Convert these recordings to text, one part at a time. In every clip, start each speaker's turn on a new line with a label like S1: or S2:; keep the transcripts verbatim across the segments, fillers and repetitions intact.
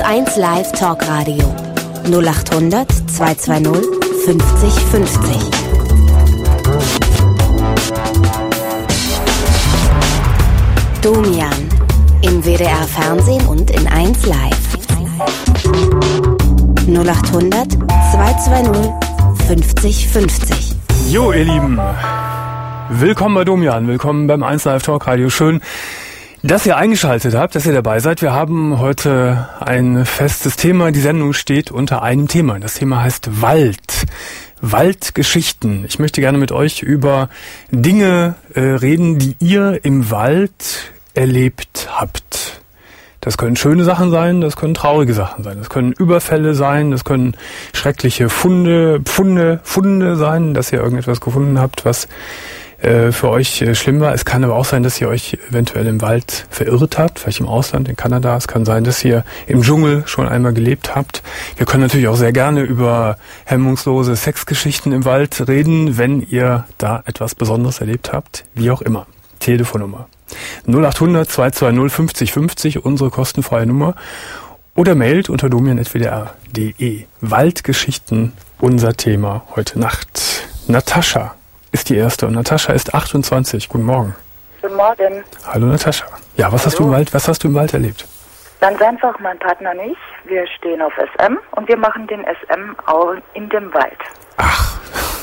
S1: eins Live Talkradio null acht hundert zweihundertzweißig fünfzig fünfzig. Domian im W D R Fernsehen und in eins Live. null acht hundert zweihundertzweißig fünfzig fünfzig.
S2: Jo, ihr Lieben, willkommen bei Domian, willkommen beim eins Live Talkradio. Schön, dass ihr eingeschaltet habt, dass ihr dabei seid. Wir haben heute ein festes Thema. Die Sendung steht unter einem Thema. Das Thema heißt Wald. Waldgeschichten. Ich möchte gerne mit euch über Dinge äh, reden, die ihr im Wald erlebt habt. Das können schöne Sachen sein, das können traurige Sachen sein, das können Überfälle sein, das können schreckliche Funde, Pfunde, Funde sein, dass ihr irgendetwas gefunden habt, was äh, für euch äh, schlimm war. Es kann aber auch sein, dass ihr euch eventuell im Wald verirrt habt, vielleicht im Ausland, in Kanada. Es kann sein, dass ihr im Dschungel schon einmal gelebt habt. Wir können natürlich auch sehr gerne über hemmungslose Sexgeschichten im Wald reden, wenn ihr da etwas Besonderes erlebt habt, wie auch immer. Telefonnummer null acht hundert zweihundertzweißig fünfzig fünfzig, unsere kostenfreie Nummer. Oder mailt unter domian punkt w d r punkt d e. Waldgeschichten, unser Thema heute Nacht. Natascha ist die erste und Natascha ist achtundzwanzig. Guten Morgen.
S3: Guten Morgen.
S2: Hallo Natascha. Ja, was
S3: Hallo.
S2: hast du im Wald, was hast du im Wald erlebt?
S3: Ganz einfach, mein Partner und ich, wir stehen auf S M und wir machen den S M auch in dem Wald.
S2: Ach,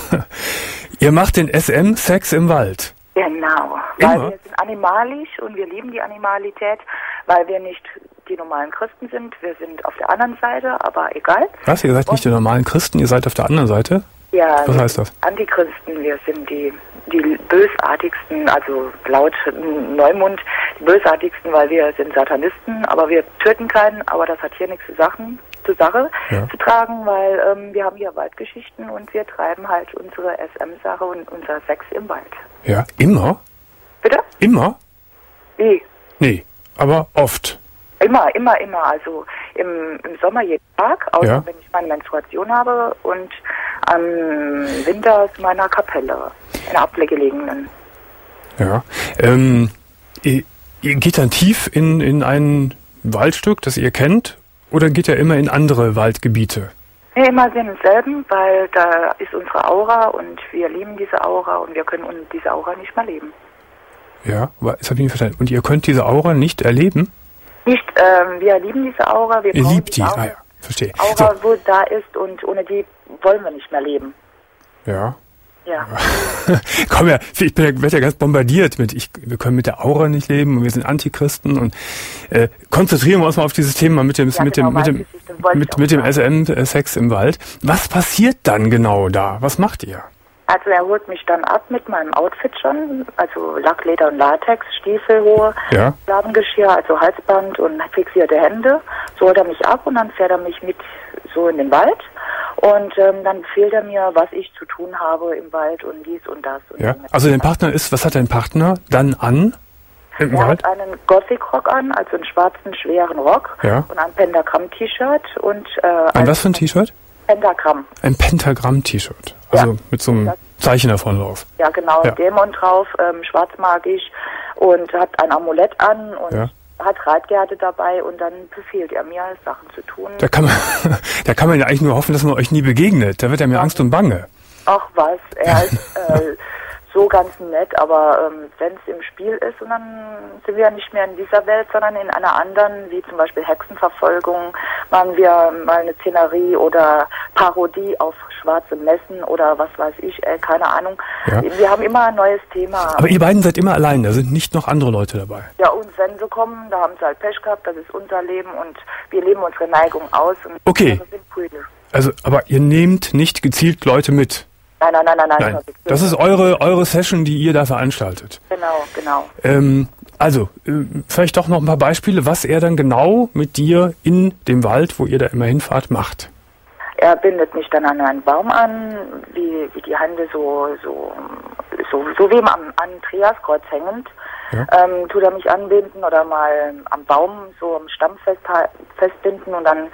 S2: ihr macht den S M-Sex im Wald?
S3: Genau,
S2: Immer?
S3: weil wir sind animalisch und wir lieben die Animalität, weil wir nicht die normalen Christen sind. Wir sind auf der anderen Seite, aber egal.
S2: Was, ihr seid nicht die normalen Christen, ihr seid auf der anderen Seite?
S3: Ja,
S2: was heißt das?
S3: Antichristen, wir sind die, die bösartigsten, also laut Neumund, die bösartigsten, weil wir sind Satanisten, aber wir töten keinen, aber das hat hier nichts zu Sachen, zur Sache
S2: ja.
S3: zu tragen, weil ähm, wir haben hier Waldgeschichten und wir treiben halt unsere S M-Sache und unser Sex im Wald.
S2: Ja, immer?
S3: Bitte?
S2: Immer?
S3: Wie?
S2: Nee, aber oft.
S3: Immer, immer, immer. Also im, im Sommer jeden Tag, außer
S2: ja.
S3: wenn ich meine Menstruation habe und am Winter aus meiner Kapelle, in der abgelegenen.
S2: Ja. Ähm, ihr, ihr geht dann tief in, in ein Waldstück, das ihr kennt, oder geht ihr immer in andere Waldgebiete?
S3: Nee, immer in denselben, weil da ist unsere Aura und wir lieben diese Aura und wir können ohne diese Aura nicht mehr leben.
S2: Ja, das habe ich nicht verstanden. Und ihr könnt diese Aura nicht erleben?
S3: Nicht, ähm, wir lieben diese Aura. Wir
S2: ihr liebt die,
S3: Aura,
S2: ah ja, verstehe.
S3: Aura,
S2: so.
S3: wo da ist und ohne die wollen wir nicht mehr leben.
S2: Ja.
S3: Ja.
S2: Komm ja, ich bin ja, werde ja ganz bombardiert mit, ich, wir können mit der Aura nicht leben und wir sind Antichristen und äh, konzentrieren wir uns mal auf dieses Thema mit dem,
S3: ja,
S2: mit
S3: genau,
S2: dem, mit dem, mit, mit dem S M-Sex im Wald. Was passiert dann genau da? Was macht ihr?
S3: Also er holt mich dann ab mit meinem Outfit schon, also Lack, Leder und Latex, Stiefel, hohe
S2: ja.
S3: Ladengeschirr, also Halsband und fixierte Hände. So holt er mich ab und dann fährt er mich mit so in den Wald. Und ähm, dann befiehlt er mir, was ich zu tun habe im Wald und dies und das. Und
S2: ja, also dein Partner ist, was hat dein Partner dann an im
S3: er
S2: Wald?
S3: Er hat einen Gothic-Rock an, also einen schwarzen, schweren Rock
S2: ja.
S3: und ein Pentagramm-T-Shirt. und äh,
S2: Ein was für ein T-Shirt?
S3: Pentagramm.
S2: Ein Pentagramm-T-Shirt, also
S3: ja.
S2: mit so einem Zeichen davon drauf.
S3: Ja, genau,
S2: ja.
S3: ein Dämon drauf, ähm, schwarzmagisch und hat ein Amulett an und
S2: ja.
S3: hat Reitgerte dabei und dann befiehlt er mir, Sachen zu tun.
S2: Da kann man, da kann man ja eigentlich nur hoffen, dass man euch nie begegnet. Da wird ja mir Angst und Bange.
S3: Ach was, er ist äh, so ganz nett, aber ähm, wenn es im Spiel ist, und dann sind wir nicht mehr in dieser Welt, sondern in einer anderen, wie zum Beispiel Hexenverfolgung, machen wir mal eine Szenerie oder Parodie auf schwarze Messen oder was weiß ich, äh, keine Ahnung.
S2: Ja.
S3: Wir haben immer ein neues Thema.
S2: Aber ihr beiden seid immer allein, da sind nicht noch andere Leute dabei.
S3: Ja, und wenn sie kommen, da haben sie halt Pech gehabt, das ist unser Leben und wir leben unsere Neigung aus. Und
S2: okay, also aber ihr nehmt nicht gezielt Leute mit?
S3: Nein, nein, nein, nein. nein.
S2: nein. Das ist eure eure Session, die ihr da veranstaltet.
S3: Genau, genau.
S2: Ähm, also, äh, vielleicht doch noch ein paar Beispiele, was er dann genau mit dir in dem Wald, wo ihr da immer hinfahrt, macht.
S3: Er bindet mich dann an einen Baum an, wie, wie die Hände so, so, so, so wie am Andreaskreuz hängend. Ja. Ähm, tut er mich anbinden oder mal am Baum so am Stamm fest, festbinden und dann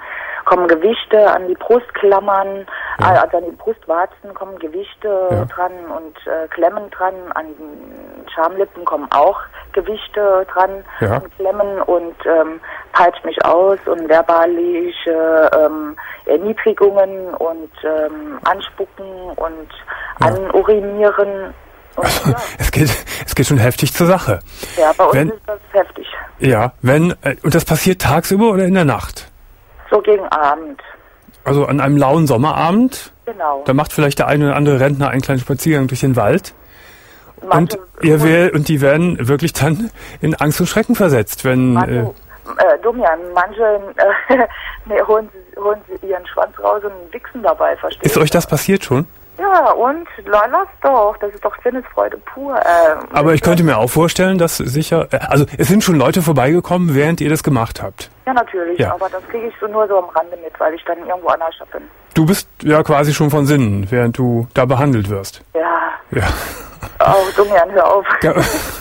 S3: kommen Gewichte an die Brustklammern,
S2: Ja.
S3: also an die Brustwarzen kommen Gewichte
S2: Ja.
S3: dran und äh, Klemmen dran, an den Schamlippen kommen auch Gewichte dran
S2: Ja.
S3: und Klemmen und ähm, peitscht mich aus und verbalische ähm, Erniedrigungen und ähm, Anspucken und
S2: Ja.
S3: Anurinieren. Und, ja.
S2: Es geht, es geht schon heftig zur Sache.
S3: ja, bei uns
S2: Wenn-
S3: ist das heftig.
S2: Ja, wenn, äh, und das passiert tagsüber oder in der Nacht?
S3: So gegen Abend,
S2: Also an einem lauen Sommerabend,
S3: genau.
S2: da macht vielleicht der eine oder andere Rentner einen kleinen Spaziergang durch den Wald.
S3: Manche-
S2: Und ihr wär, und die werden wirklich dann in Angst und Schrecken versetzt, wenn,
S3: Manche,
S2: äh,
S3: äh, Domian, manche äh, nee, holen, sie, holen sie ihren Schwanz raus und wichsen dabei, verstehst
S2: ist euch das passiert schon?
S3: Ja, und la- lass doch, das ist doch Sinnesfreude pur. Äh,
S2: Aber ich könnte mir auch vorstellen, dass sicher, äh, also es sind schon Leute vorbeigekommen, während ihr das gemacht habt.
S3: Ja, natürlich,
S2: Ja.
S3: aber das kriege ich so nur so am Rande mit, weil ich dann irgendwo anders bin.
S2: Du bist ja quasi schon von Sinnen, während du da behandelt wirst.
S3: Ja,
S2: Ja.
S3: oh, Domian, hör auf.
S2: Ja.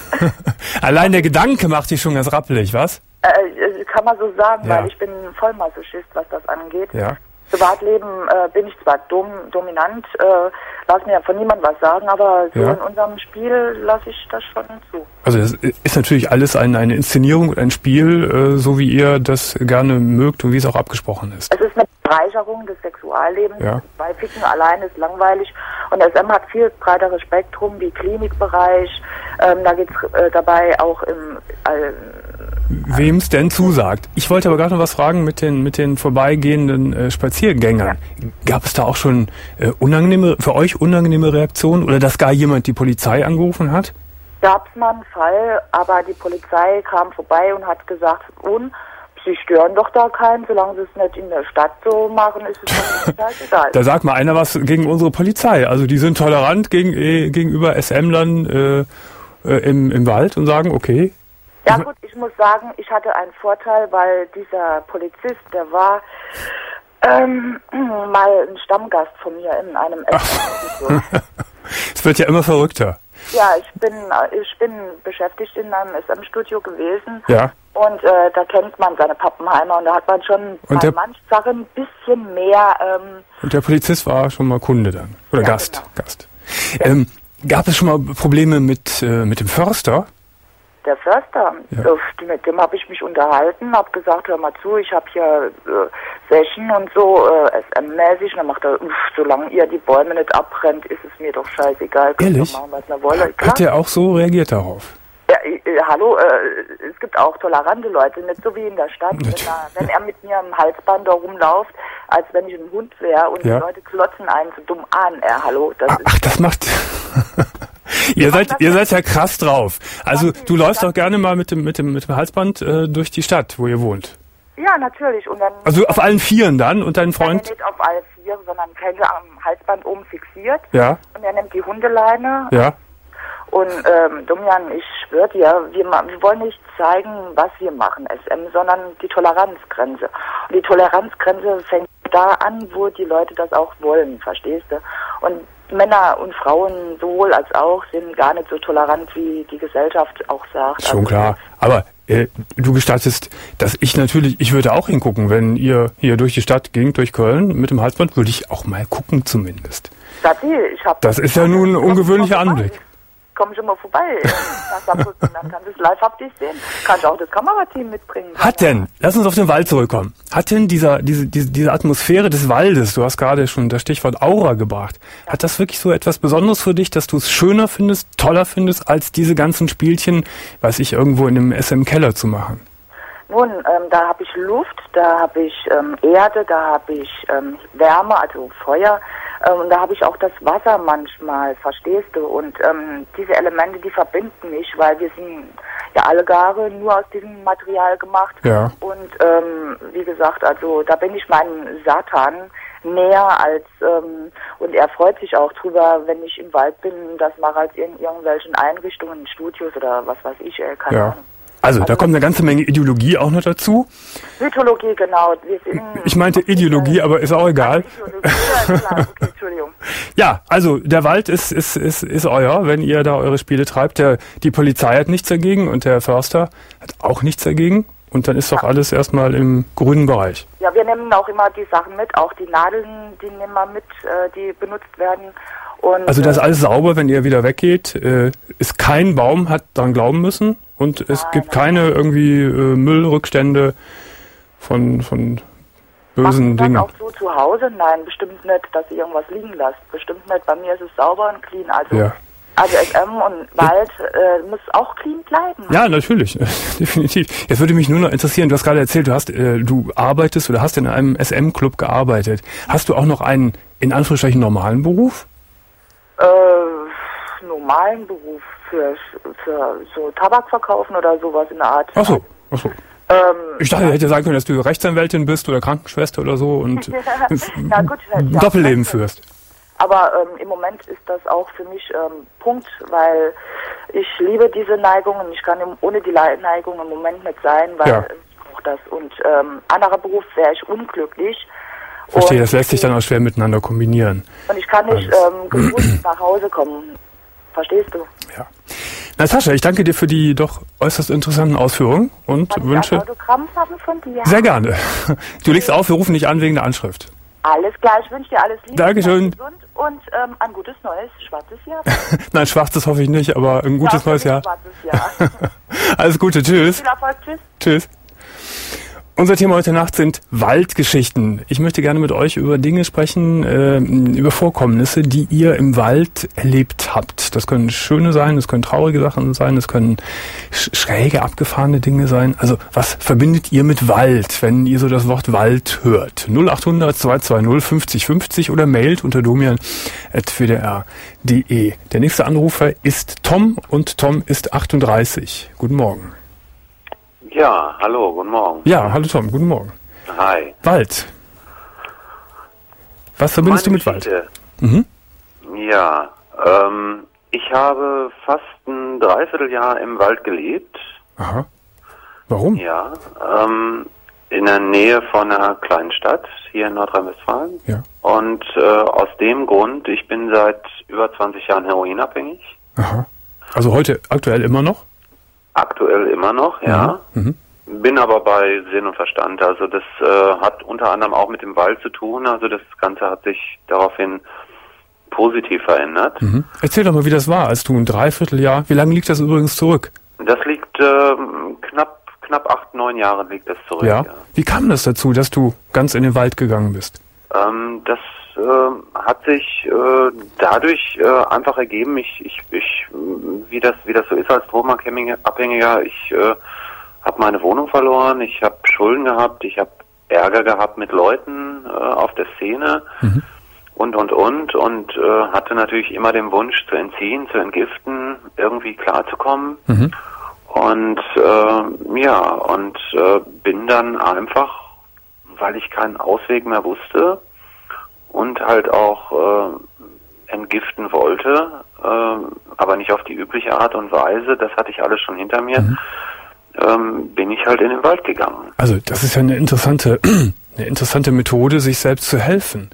S2: Allein der Gedanke macht dich schon ganz rappelig, was?
S3: Äh, kann man so sagen,
S2: Ja.
S3: weil ich bin Vollmasochist, was das angeht.
S2: Ja.
S3: Privatleben äh, bin ich zwar dom dominant, äh, lass mir von niemandem was sagen, aber so
S2: Ja.
S3: in unserem Spiel lasse ich das schon zu.
S2: Also das ist natürlich alles ein, eine Inszenierung und ein Spiel, äh, so wie ihr das gerne mögt und wie es auch abgesprochen ist.
S3: Es ist eine Bereicherung des Sexuallebens.
S2: Ja.
S3: Bei Ficken allein ist langweilig. Und S M hat viel breiteres Spektrum wie Klinikbereich. Ähm, da geht's äh, dabei auch im äh,
S2: Wem es denn zusagt. Ich wollte aber gerade noch was fragen mit den mit den vorbeigehenden äh, Spaziergängern. Gab es da auch schon äh, unangenehme, für euch unangenehme Reaktionen oder dass gar jemand die Polizei angerufen hat?
S3: gab es mal einen Fall, aber die Polizei kam vorbei und hat gesagt, und sie stören doch da keinen, solange sie es nicht in der Stadt so machen, ist es doch nicht egal.
S2: Da sagt mal einer was gegen unsere Polizei. Also die sind tolerant gegen, äh, gegenüber S M-Lern äh, äh, im, im Wald und sagen, okay.
S3: Ja gut, ich muss sagen, ich hatte einen Vorteil, weil dieser Polizist, der war ähm, mal ein Stammgast von mir in einem S M.
S2: Es wird ja immer verrückter.
S3: Ja, ich bin ich bin beschäftigt in einem S M-Studio gewesen.
S2: Ja.
S3: Und äh, da kennt man seine Pappenheimer und da hat man schon
S2: Und
S3: bei
S2: der-
S3: manchen Sachen ein bisschen mehr. Ähm,
S2: Und der Polizist war schon mal Kunde dann. Oder
S3: Ja,
S2: Gast.
S3: genau.
S2: Gast. Ähm, gab es schon mal Probleme mit, äh, mit dem Förster?
S3: Der Förster,
S2: Ja.
S3: äh, mit dem habe ich mich unterhalten, habe gesagt, hör mal zu, ich habe hier äh, Session und so, äh, S M-mäßig. Und dann macht er, uff, solange ihr die Bäume nicht abbrennt, ist es mir doch scheißegal. Könnt ihr
S2: Ehrlich?
S3: machen, was ihr wollt. Klar.
S2: Hat er auch so reagiert darauf?
S3: Ja, äh, äh, hallo, äh, es gibt auch tolerante Leute, nicht so wie in der Stadt. Wenn er, wenn er mit mir am Halsband da rumläuft, als wenn ich ein Hund wäre und
S2: Ja.
S3: die Leute klotzen einen so dumm an, äh, hallo, das
S2: Ach, ach, das macht... ihr seid, ihr seid ja krass drauf. Also du läufst doch gerne mal mit dem, mit dem, mit dem Halsband äh, durch die Stadt, wo ihr wohnt.
S3: ist, ja, natürlich. Und dann,
S2: Also auf allen Vieren dann und dein
S3: Nein,
S2: Freund...
S3: nicht auf alle vier, sondern Kälte am Halsband oben fixiert.
S2: Ja,
S3: Und er nimmt die Hundeleine.
S2: ja.
S3: Und ähm, Domian, ich schwöre dir, wir, ma- wir wollen nicht zeigen, was wir machen, S M, sondern die Toleranzgrenze. Und die Toleranzgrenze fängt da an, wo die Leute das auch wollen, verstehst du? Und Männer und Frauen sowohl als auch sind gar nicht so tolerant, wie die Gesellschaft auch sagt.
S2: Schon
S3: Also,
S2: klar. Aber äh, du gestattest, dass ich natürlich, ich würde auch hingucken, wenn ihr hier durch die Stadt gingt, durch Köln, mit dem Halsband, würde ich auch mal gucken zumindest.
S3: Stati, ich hab
S2: Das ist ja nun ein ungewöhnlicher Anblick.
S3: Komm schon mal vorbei. Nach Saarbrücken, dann kannst du es live haptisch sehen. Kannst auch das Kamerateam mitbringen.
S2: Hat denn, lass uns auf den Wald zurückkommen, hat denn dieser, diese, diese, diese Atmosphäre des Waldes, du hast gerade schon das Stichwort Aura gebracht, hat das wirklich so etwas Besonderes für dich, dass du es schöner findest, toller findest, als diese ganzen Spielchen, weiß ich, irgendwo in einem S M-Keller zu machen?
S3: Nun, ähm, da habe ich Luft, da habe ich ähm, Erde, da habe ich ähm, Wärme, also Feuer. Ähm, und da habe ich auch das Wasser manchmal, verstehst du? Und ähm, diese Elemente, die verbinden mich, weil wir sind ja alle Gare nur aus diesem Material gemacht.
S2: Ja.
S3: Und ähm, wie gesagt, also da bin ich meinem Satan näher als, ähm, und er freut sich auch drüber, wenn ich im Wald bin, das mache als in irgendwelchen Einrichtungen, Studios oder was weiß ich, äh, keine
S2: Ja.
S3: Ahnung.
S2: Also, da kommt eine ganze Menge Ideologie auch noch dazu.
S3: Mythologie, genau. Wir sind,
S2: Ich meinte Ideologie, aber ist auch egal.
S3: Ideologie, ja, klar. Okay, Entschuldigung.
S2: Ja, also der Wald ist, ist, ist, ist euer, wenn ihr da eure Spiele treibt. Der, die Polizei hat nichts dagegen und der Förster hat auch nichts dagegen. Und dann ist doch alles erstmal im grünen Bereich.
S3: Ja, wir nehmen auch immer die Sachen mit, auch die Nadeln, die nehmen wir mit, äh, die benutzt werden. Und,
S2: also das ist alles sauber, wenn ihr wieder weggeht. Äh, ist kein Baum hat dran glauben müssen und es
S3: nein,
S2: gibt
S3: nein,
S2: keine irgendwie äh, Müllrückstände von von bösen Dingen.
S3: Auch so zu Hause? Nein, bestimmt nicht, dass ihr irgendwas liegen lasst. Bestimmt nicht. Bei mir ist es sauber und clean. Also,
S2: ja.
S3: also S M und Wald äh, muss auch clean bleiben.
S2: Ja, natürlich, definitiv. Jetzt würde mich nur noch interessieren, du hast gerade erzählt, du hast, äh, du arbeitest oder hast in einem S M-Club gearbeitet. Hast du auch noch einen, in Anführungsstrichen, normalen Beruf?
S3: Äh, normalen Beruf für, für so Tabak verkaufen oder sowas in der Art.
S2: Ach so, ach so.
S3: Ähm,
S2: ich dachte, er hätte sagen können, dass du Rechtsanwältin bist oder Krankenschwester oder so und
S3: ja, gut,
S2: ein Doppelleben führst.
S3: Aber ähm, im Moment ist das auch für mich ähm, Punkt, weil ich liebe diese Neigung und ich kann im, ohne die Neigung im Moment nicht sein, weil
S2: ja.
S3: ich brauche das. Und ähm, anderer Beruf wäre ich unglücklich.
S2: Verstehe, das lässt sich dann auch schwer miteinander kombinieren.
S3: Und ich kann nicht ähm, gesund nach Hause kommen. Verstehst du?
S2: Ja. Natascha, ich danke dir für die doch äußerst interessanten Ausführungen und
S3: kann
S2: wünsche...
S3: ich ein Autogramm haben von dir?
S2: Sehr gerne. Du legst auf, wir rufen dich an wegen der Anschrift.
S3: Alles klar, ich wünsche dir alles Liebe.
S2: Dankeschön.
S3: Gesund und ähm, ein gutes neues schwarzes Jahr.
S2: Nein, schwarzes hoffe ich nicht, aber ein gutes
S3: ja,
S2: neues Jahr.
S3: Schwarzes Jahr.
S2: Alles Gute, tschüss.
S3: Viel Erfolg, tschüss.
S2: Tschüss. Unser Thema heute Nacht sind Waldgeschichten. Ich möchte gerne mit euch über Dinge sprechen, äh, über Vorkommnisse, die ihr im Wald erlebt habt. Das können schöne sein, das können traurige Sachen sein, das können sch- schräge, abgefahrene Dinge sein. Also was verbindet ihr mit Wald, wenn ihr so das Wort Wald hört? null acht hundert zwei zwei null fünfzig fünfzig oder mailt unter domian at w d r punkt d e. Der nächste Anrufer ist Tom und Tom ist achtunddreißig. Guten Morgen.
S4: Ja, hallo, guten Morgen.
S2: Ja, hallo Tom, guten Morgen.
S4: Hi.
S2: Wald. Was verbindest
S4: Meine
S2: du mit
S4: Geschichte.
S2: Wald? Mhm.
S4: Ja, ähm, ich habe fast ein Dreivierteljahr im Wald gelebt.
S2: Aha. Warum?
S4: Ja, ähm, in der Nähe von einer kleinen Stadt hier in Nordrhein-Westfalen.
S2: Ja.
S4: Und äh, aus dem Grund, ich bin seit über zwanzig Jahren heroinabhängig.
S2: Aha. Also heute aktuell immer noch?
S4: Aktuell immer noch, ja.
S2: Mhm.
S4: Bin aber bei Sinn und Verstand. Also das äh, hat unter anderem auch mit dem Wald zu tun. Also das Ganze hat sich daraufhin positiv verändert.
S2: Mhm. Erzähl doch mal, wie das war, als du ein Dreivierteljahr, wie lange liegt das übrigens zurück?
S4: Das liegt äh, knapp knapp acht, neun Jahre liegt das zurück.
S2: Ja.
S4: Ja.
S2: Wie kam das dazu, dass du ganz in den Wald gegangen bist?
S4: Ähm, das äh, hat sich äh, dadurch äh, einfach ergeben, ich, ich, ich, wie das, wie das so ist als Drogenabhängiger, ich äh, habe meine Wohnung verloren, ich habe Schulden gehabt, ich habe Ärger gehabt mit Leuten äh, auf der Szene mhm. und, und, und und äh, hatte natürlich immer den Wunsch zu entziehen, zu entgiften, irgendwie klarzukommen. Mhm. Und äh, ja, und äh, bin dann einfach, weil ich keinen Ausweg mehr wusste und halt auch äh, entgiften wollte, äh, aber nicht auf die übliche Art und Weise, das hatte ich alles schon hinter mir, mhm. ähm, bin ich halt in den Wald gegangen.
S2: Also das ist ja eine interessante, eine interessante Methode, sich selbst zu helfen.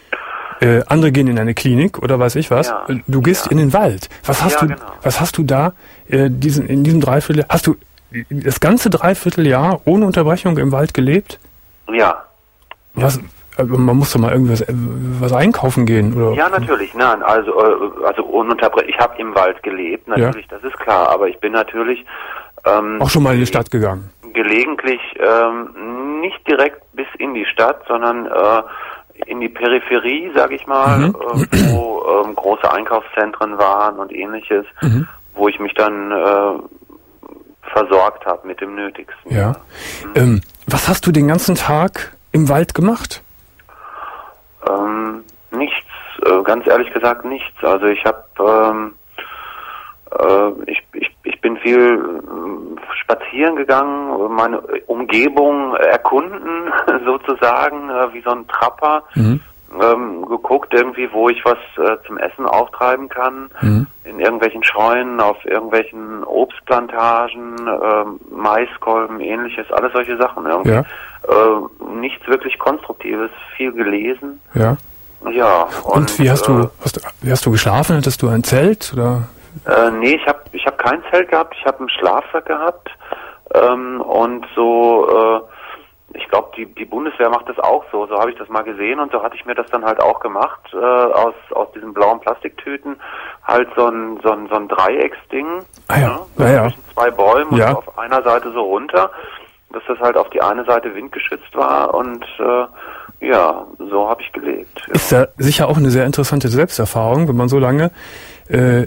S2: Äh, andere gehen in eine Klinik oder weiß ich was.
S4: Ja,
S2: du gehst
S4: ja.
S2: in den Wald. Was hast
S4: ja,
S2: du?
S4: genau. Was
S2: hast du da? Äh, diesen in diesem Dreiviertel? Hast du das ganze Dreivierteljahr ohne Unterbrechung im Wald gelebt?
S4: Ja.
S2: Was? Also man muss doch mal irgendwas äh, was einkaufen gehen, oder?
S4: Ja, natürlich. Nein, also äh, also ununterbrochen. Ich habe im Wald gelebt, natürlich, ja. Das ist klar. Aber ich bin natürlich ähm,
S2: auch schon mal in die Stadt gegangen.
S4: Gelegentlich ähm, nicht direkt bis in die Stadt, sondern äh, in die Peripherie, sage ich mal, mhm. äh, wo ähm, große Einkaufszentren waren und ähnliches, mhm. wo ich mich dann äh, versorgt habe mit dem Nötigsten.
S2: Ja. Mhm. Ähm, was hast du den ganzen Tag im Wald gemacht?
S4: Ähm, nichts, äh, ganz ehrlich gesagt nichts. Also ich habe, ähm, äh, ich, ich, ich bin viel äh, spazieren gegangen, meine Umgebung erkunden sozusagen, äh, wie so ein Trapper, mhm. ähm, geguckt irgendwie, wo ich was äh, zum Essen auftreiben kann, mhm. in irgendwelchen Scheunen, auf irgendwelchen Obstplantagen, äh, Maiskolben, ähnliches, alles solche Sachen irgendwie. Ja. Äh, nichts wirklich Konstruktives, viel gelesen.
S2: Ja.
S4: Ja.
S2: Und, und wie hast äh, du, hast du, wie hast du geschlafen? Hattest du ein Zelt oder?
S4: Äh, nee, ich habe ich hab kein Zelt gehabt, ich habe einen Schlafsack gehabt ähm, und so ich glaube, die, die Bundeswehr macht das auch so. So habe ich das mal gesehen und so hatte ich mir das dann halt auch gemacht. Äh, aus aus diesen blauen Plastiktüten halt so ein so ein so ein Dreiecksding.
S2: Ah ja,
S4: ne?
S2: ja, ja.
S4: Zwischen zwei Bäumen
S2: Ja.
S4: und auf einer Seite so runter, dass das halt auf die eine Seite windgeschützt war und äh, ja, so habe ich gelebt. Ja.
S2: Ist ja sicher auch eine sehr interessante Selbsterfahrung, wenn man so lange äh,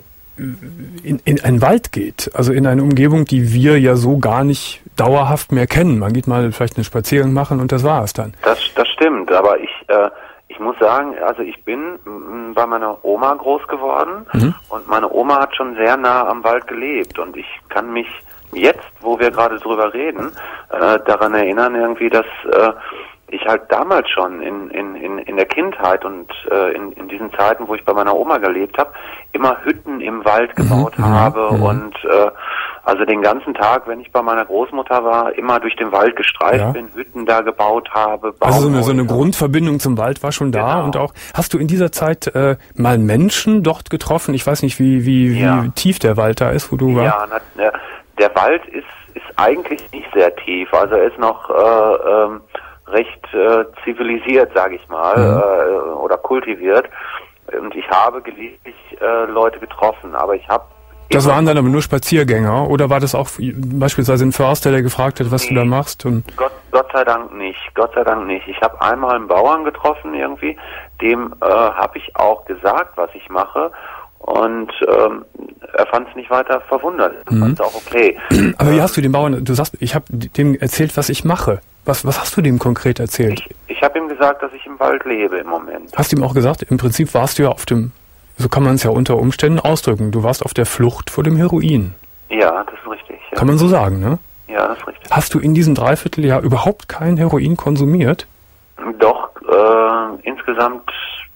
S2: in, in einen Wald geht, also in eine Umgebung, die wir ja so gar nicht dauerhaft mehr kennen. Man geht mal vielleicht einen Spaziergang machen und das war es dann.
S4: Das, das stimmt, aber ich, äh, ich muss sagen, also ich bin m, bei meiner Oma groß geworden
S2: Mhm.
S4: und meine Oma hat schon sehr nah am Wald gelebt und ich kann mich jetzt, wo wir gerade drüber reden, äh, daran erinnern irgendwie, dass äh, ich halt damals schon in, in, in, in der Kindheit und äh, in, in diesen Zeiten, wo ich bei meiner Oma gelebt habe, immer Hütten im Wald gebaut
S2: Mhm,
S4: habe
S2: mhm.
S4: und äh, also den ganzen Tag, wenn ich bei meiner Großmutter war, immer durch den Wald gestreift
S2: Ja.
S4: bin, Hütten da gebaut habe.
S2: Also so eine, so eine
S4: Baumhäuser.
S2: Grundverbindung zum Wald war schon da.
S4: Genau.
S2: Und auch, hast du in dieser Zeit äh, mal Menschen dort getroffen? Ich weiß nicht, wie, wie,
S4: Ja.
S2: wie tief der Wald da ist, wo du warst.
S4: Ja, na, der, der Wald ist, ist eigentlich nicht sehr tief. Also er ist noch äh, ähm, recht äh, zivilisiert, sage ich mal,
S2: Mhm.
S4: äh, oder kultiviert. Und ich habe gelegentlich äh, Leute getroffen, aber ich habe
S2: Das waren dann aber nur Spaziergänger? Oder war das auch beispielsweise ein Förster, der gefragt hat, was
S4: Nee.
S2: du da machst? Und
S4: Gott, Gott sei Dank nicht, Gott sei Dank nicht. Ich habe einmal einen Bauern getroffen irgendwie, dem äh, habe ich auch gesagt, was ich mache und ähm, er fand es nicht weiter verwundert. Er fand es auch okay.
S2: Aber wie hast du dem Bauern, du sagst, ich habe dem erzählt, was ich mache. Was, was hast du dem konkret erzählt?
S4: Ich, ich habe ihm gesagt, dass ich im Wald lebe im Moment.
S2: Hast du ihm auch gesagt, im Prinzip warst du ja auf dem, so kann man es ja unter Umständen ausdrücken, du warst auf der Flucht vor dem Heroin.
S4: Ja, das ist richtig. Ja,
S2: Kann man so sagen, ne?
S4: ja das ist richtig.
S2: Hast du in diesem Dreivierteljahr überhaupt kein Heroin konsumiert?
S4: Doch, äh, insgesamt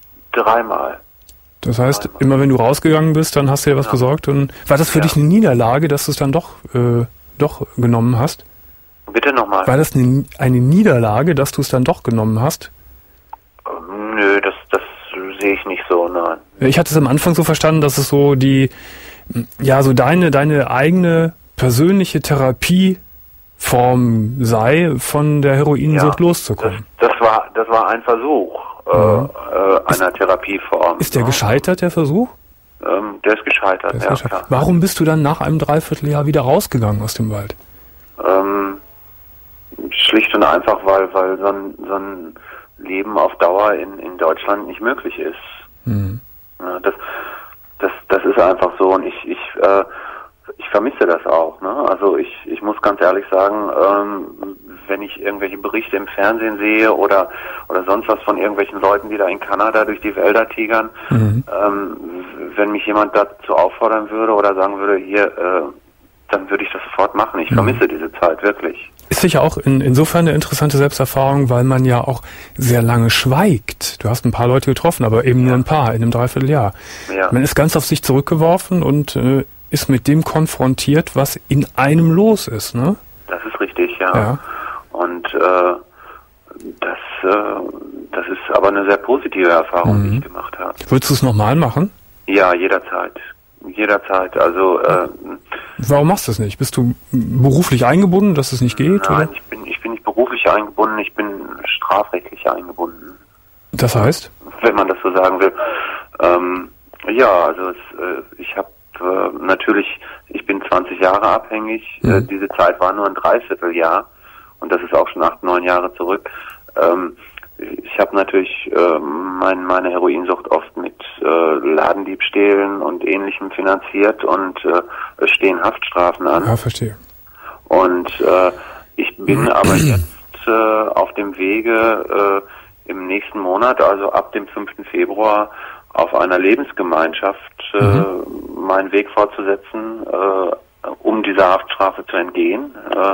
S4: dreimal.
S2: Das heißt, immer wenn du rausgegangen bist, dann hast du dir was
S4: Ja.
S2: besorgt und war das für
S4: Ja.
S2: dich eine Niederlage, dass du es dann doch, äh, doch genommen hast?
S4: Bitte nochmal.
S2: War das eine, eine Niederlage, dass du es dann doch genommen hast?
S4: Ähm, Nö, das, das sehe ich nicht so, nein.
S2: Ich hatte es am Anfang so verstanden, dass es so die, ja, so deine, deine eigene persönliche Therapieform sei, von der Heroinsucht
S4: Ja, Das,
S2: loszukommen.
S4: das war, das war ein Versuch äh,
S2: Mhm.
S4: äh, einer Therapieform.
S2: Ist der
S4: ne?
S2: gescheitert, der Versuch?
S4: Ähm, der ist gescheitert,
S2: Der ist
S4: ja
S2: gescheitert.
S4: klar.
S2: Warum bist du dann nach einem Dreivierteljahr wieder rausgegangen aus dem Wald?
S4: Ähm, schlicht und einfach, weil, weil so ein, so ein Leben auf Dauer in, in Deutschland nicht möglich ist.
S2: Mhm.
S4: Ja, das, das, das ist einfach so und ich, ich, äh, ich vermisse das auch. Ne? Also ich, ich muss ganz ehrlich sagen, ähm, wenn ich irgendwelche Berichte im Fernsehen sehe oder oder sonst was von irgendwelchen Leuten, die da in Kanada durch die Wälder tigern,
S2: Mhm.
S4: ähm, wenn mich jemand dazu auffordern würde oder sagen würde, hier, äh, dann würde ich das sofort machen. Ich
S2: Mhm.
S4: vermisse diese Zeit wirklich.
S2: Ist sicher auch in, insofern eine interessante Selbsterfahrung, weil man ja auch sehr lange schweigt. Du hast ein paar Leute getroffen, aber eben nur ein paar in einem Dreivierteljahr.
S4: Ja.
S2: Man ist ganz auf sich zurückgeworfen und äh, ist mit dem konfrontiert, was in einem los ist, ne?
S4: Das ist richtig, ja.
S2: Ja.
S4: Und äh, das, äh, das ist aber eine sehr positive Erfahrung, die
S2: Mhm.
S4: ich gemacht habe.
S2: Würdest du es nochmal machen?
S4: Ja, jederzeit. Jederzeit. Also äh,
S2: Warum machst du es nicht? Bist du beruflich eingebunden, dass es nicht geht?
S4: nein,
S2: Oder?
S4: ich bin ich bin nicht beruflich eingebunden, ich bin strafrechtlich eingebunden,
S2: Das heißt?
S4: wenn man das so sagen will. Ähm, ja, also es, äh, ich habe äh, natürlich, ich bin zwanzig Jahre abhängig.
S2: Mhm.
S4: Äh, diese Zeit war nur ein Dreivierteljahr und das ist auch schon acht, neun Jahre zurück. Ähm, ich habe natürlich äh, mein, meine Heroinsucht oft mit äh, Ladendiebstählen und Ähnlichem finanziert und äh, es stehen Haftstrafen an.
S2: Ja, verstehe.
S4: Und äh, ich bin aber jetzt äh, auf dem Wege, äh, im nächsten Monat, also ab dem fünften Februar, auf einer Lebensgemeinschaft äh,
S2: Mhm.
S4: meinen Weg fortzusetzen, äh, um dieser Haftstrafe zu entgehen. Äh,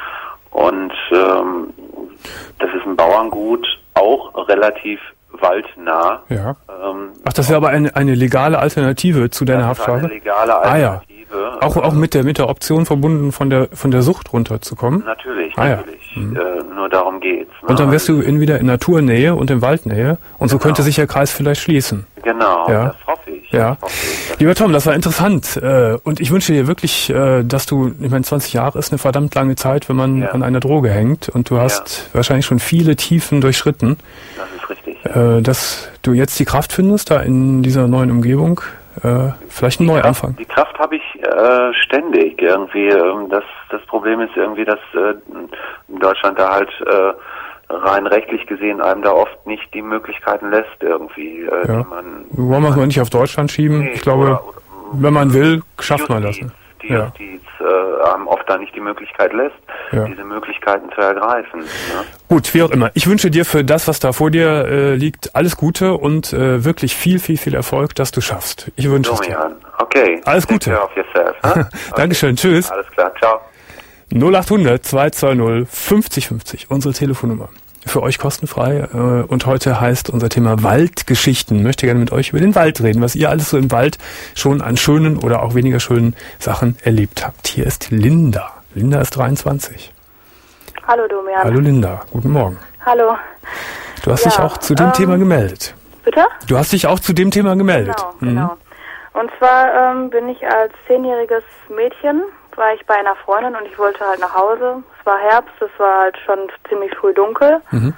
S4: und ähm, das ist ein Bauerngut, auch relativ waldnah.
S2: Ja.
S4: Ähm,
S2: Ach, das wäre aber eine, eine legale Alternative zu deiner
S4: das ist
S2: Haftstrafe?
S4: eine legale
S2: Ah, ja.
S4: Alternative.
S2: Auch, auch mit der, mit der Option verbunden, von der, von der Sucht runterzukommen?
S4: Natürlich,
S2: Ah, ja.
S4: natürlich. Äh, nur darum geht's. Ne?
S2: Und dann wärst du in, wieder in Naturnähe und in Waldnähe und so
S4: Genau.
S2: könnte sich der Kreis vielleicht schließen.
S4: Genau,
S2: Ja.
S4: das hoffe ich.
S2: Ja, lieber Tom, das war interessant. Und ich wünsche dir wirklich, dass du, ich meine, zwanzig Jahre ist eine verdammt lange Zeit, wenn man ja. an einer Droge hängt. Und du hast ja. wahrscheinlich schon viele Tiefen durchschritten.
S4: Das ist richtig. Ja.
S2: Dass du jetzt die Kraft findest, da in dieser neuen Umgebung, vielleicht einen Neuanfang.
S4: Die Kraft habe ich äh, ständig irgendwie. Das, das Problem ist irgendwie, dass äh, in Deutschland da halt äh, rein rechtlich gesehen einem da oft nicht die Möglichkeiten lässt irgendwie. Äh,
S2: ja.
S4: die man,
S2: wollen wir es mal nicht auf Deutschland schieben. Nee, ich glaube, oder, oder, wenn man will, schafft man das.
S4: Die ja. Justiz äh, einem oft da nicht die Möglichkeit lässt, ja. diese Möglichkeiten zu ergreifen. Ja?
S2: Gut, wie auch immer. Ich wünsche dir für das, was da vor dir äh, liegt, alles Gute und äh, wirklich viel, viel, viel Erfolg, dass du schaffst. Ich wünsche es dir.
S4: Okay.
S2: Alles Gute.
S4: Take care of yourself, huh? Okay.
S2: Dankeschön. Tschüss.
S4: Alles klar. Ciao.
S2: null acht hundert zwei zwei null fünfzig fünfzig, unsere Telefonnummer. Für euch kostenfrei. Und heute heißt unser Thema Waldgeschichten. Ich möchte gerne mit euch über den Wald reden, was ihr alles so im Wald schon an schönen oder auch weniger schönen Sachen erlebt habt. Hier ist Linda. Linda ist dreiundzwanzig.
S5: Hallo Domian.
S2: Hallo Linda, guten Morgen.
S5: Hallo.
S2: Du hast ja, dich auch zu dem ähm, Thema gemeldet.
S5: Bitte?
S2: Du hast dich auch zu dem Thema gemeldet.
S5: Genau, mhm. genau. Und zwar ähm, bin ich als zehnjähriges Mädchen, war ich bei einer Freundin und ich wollte halt nach Hause. Es war Herbst, es war halt schon ziemlich früh dunkel. Mhm.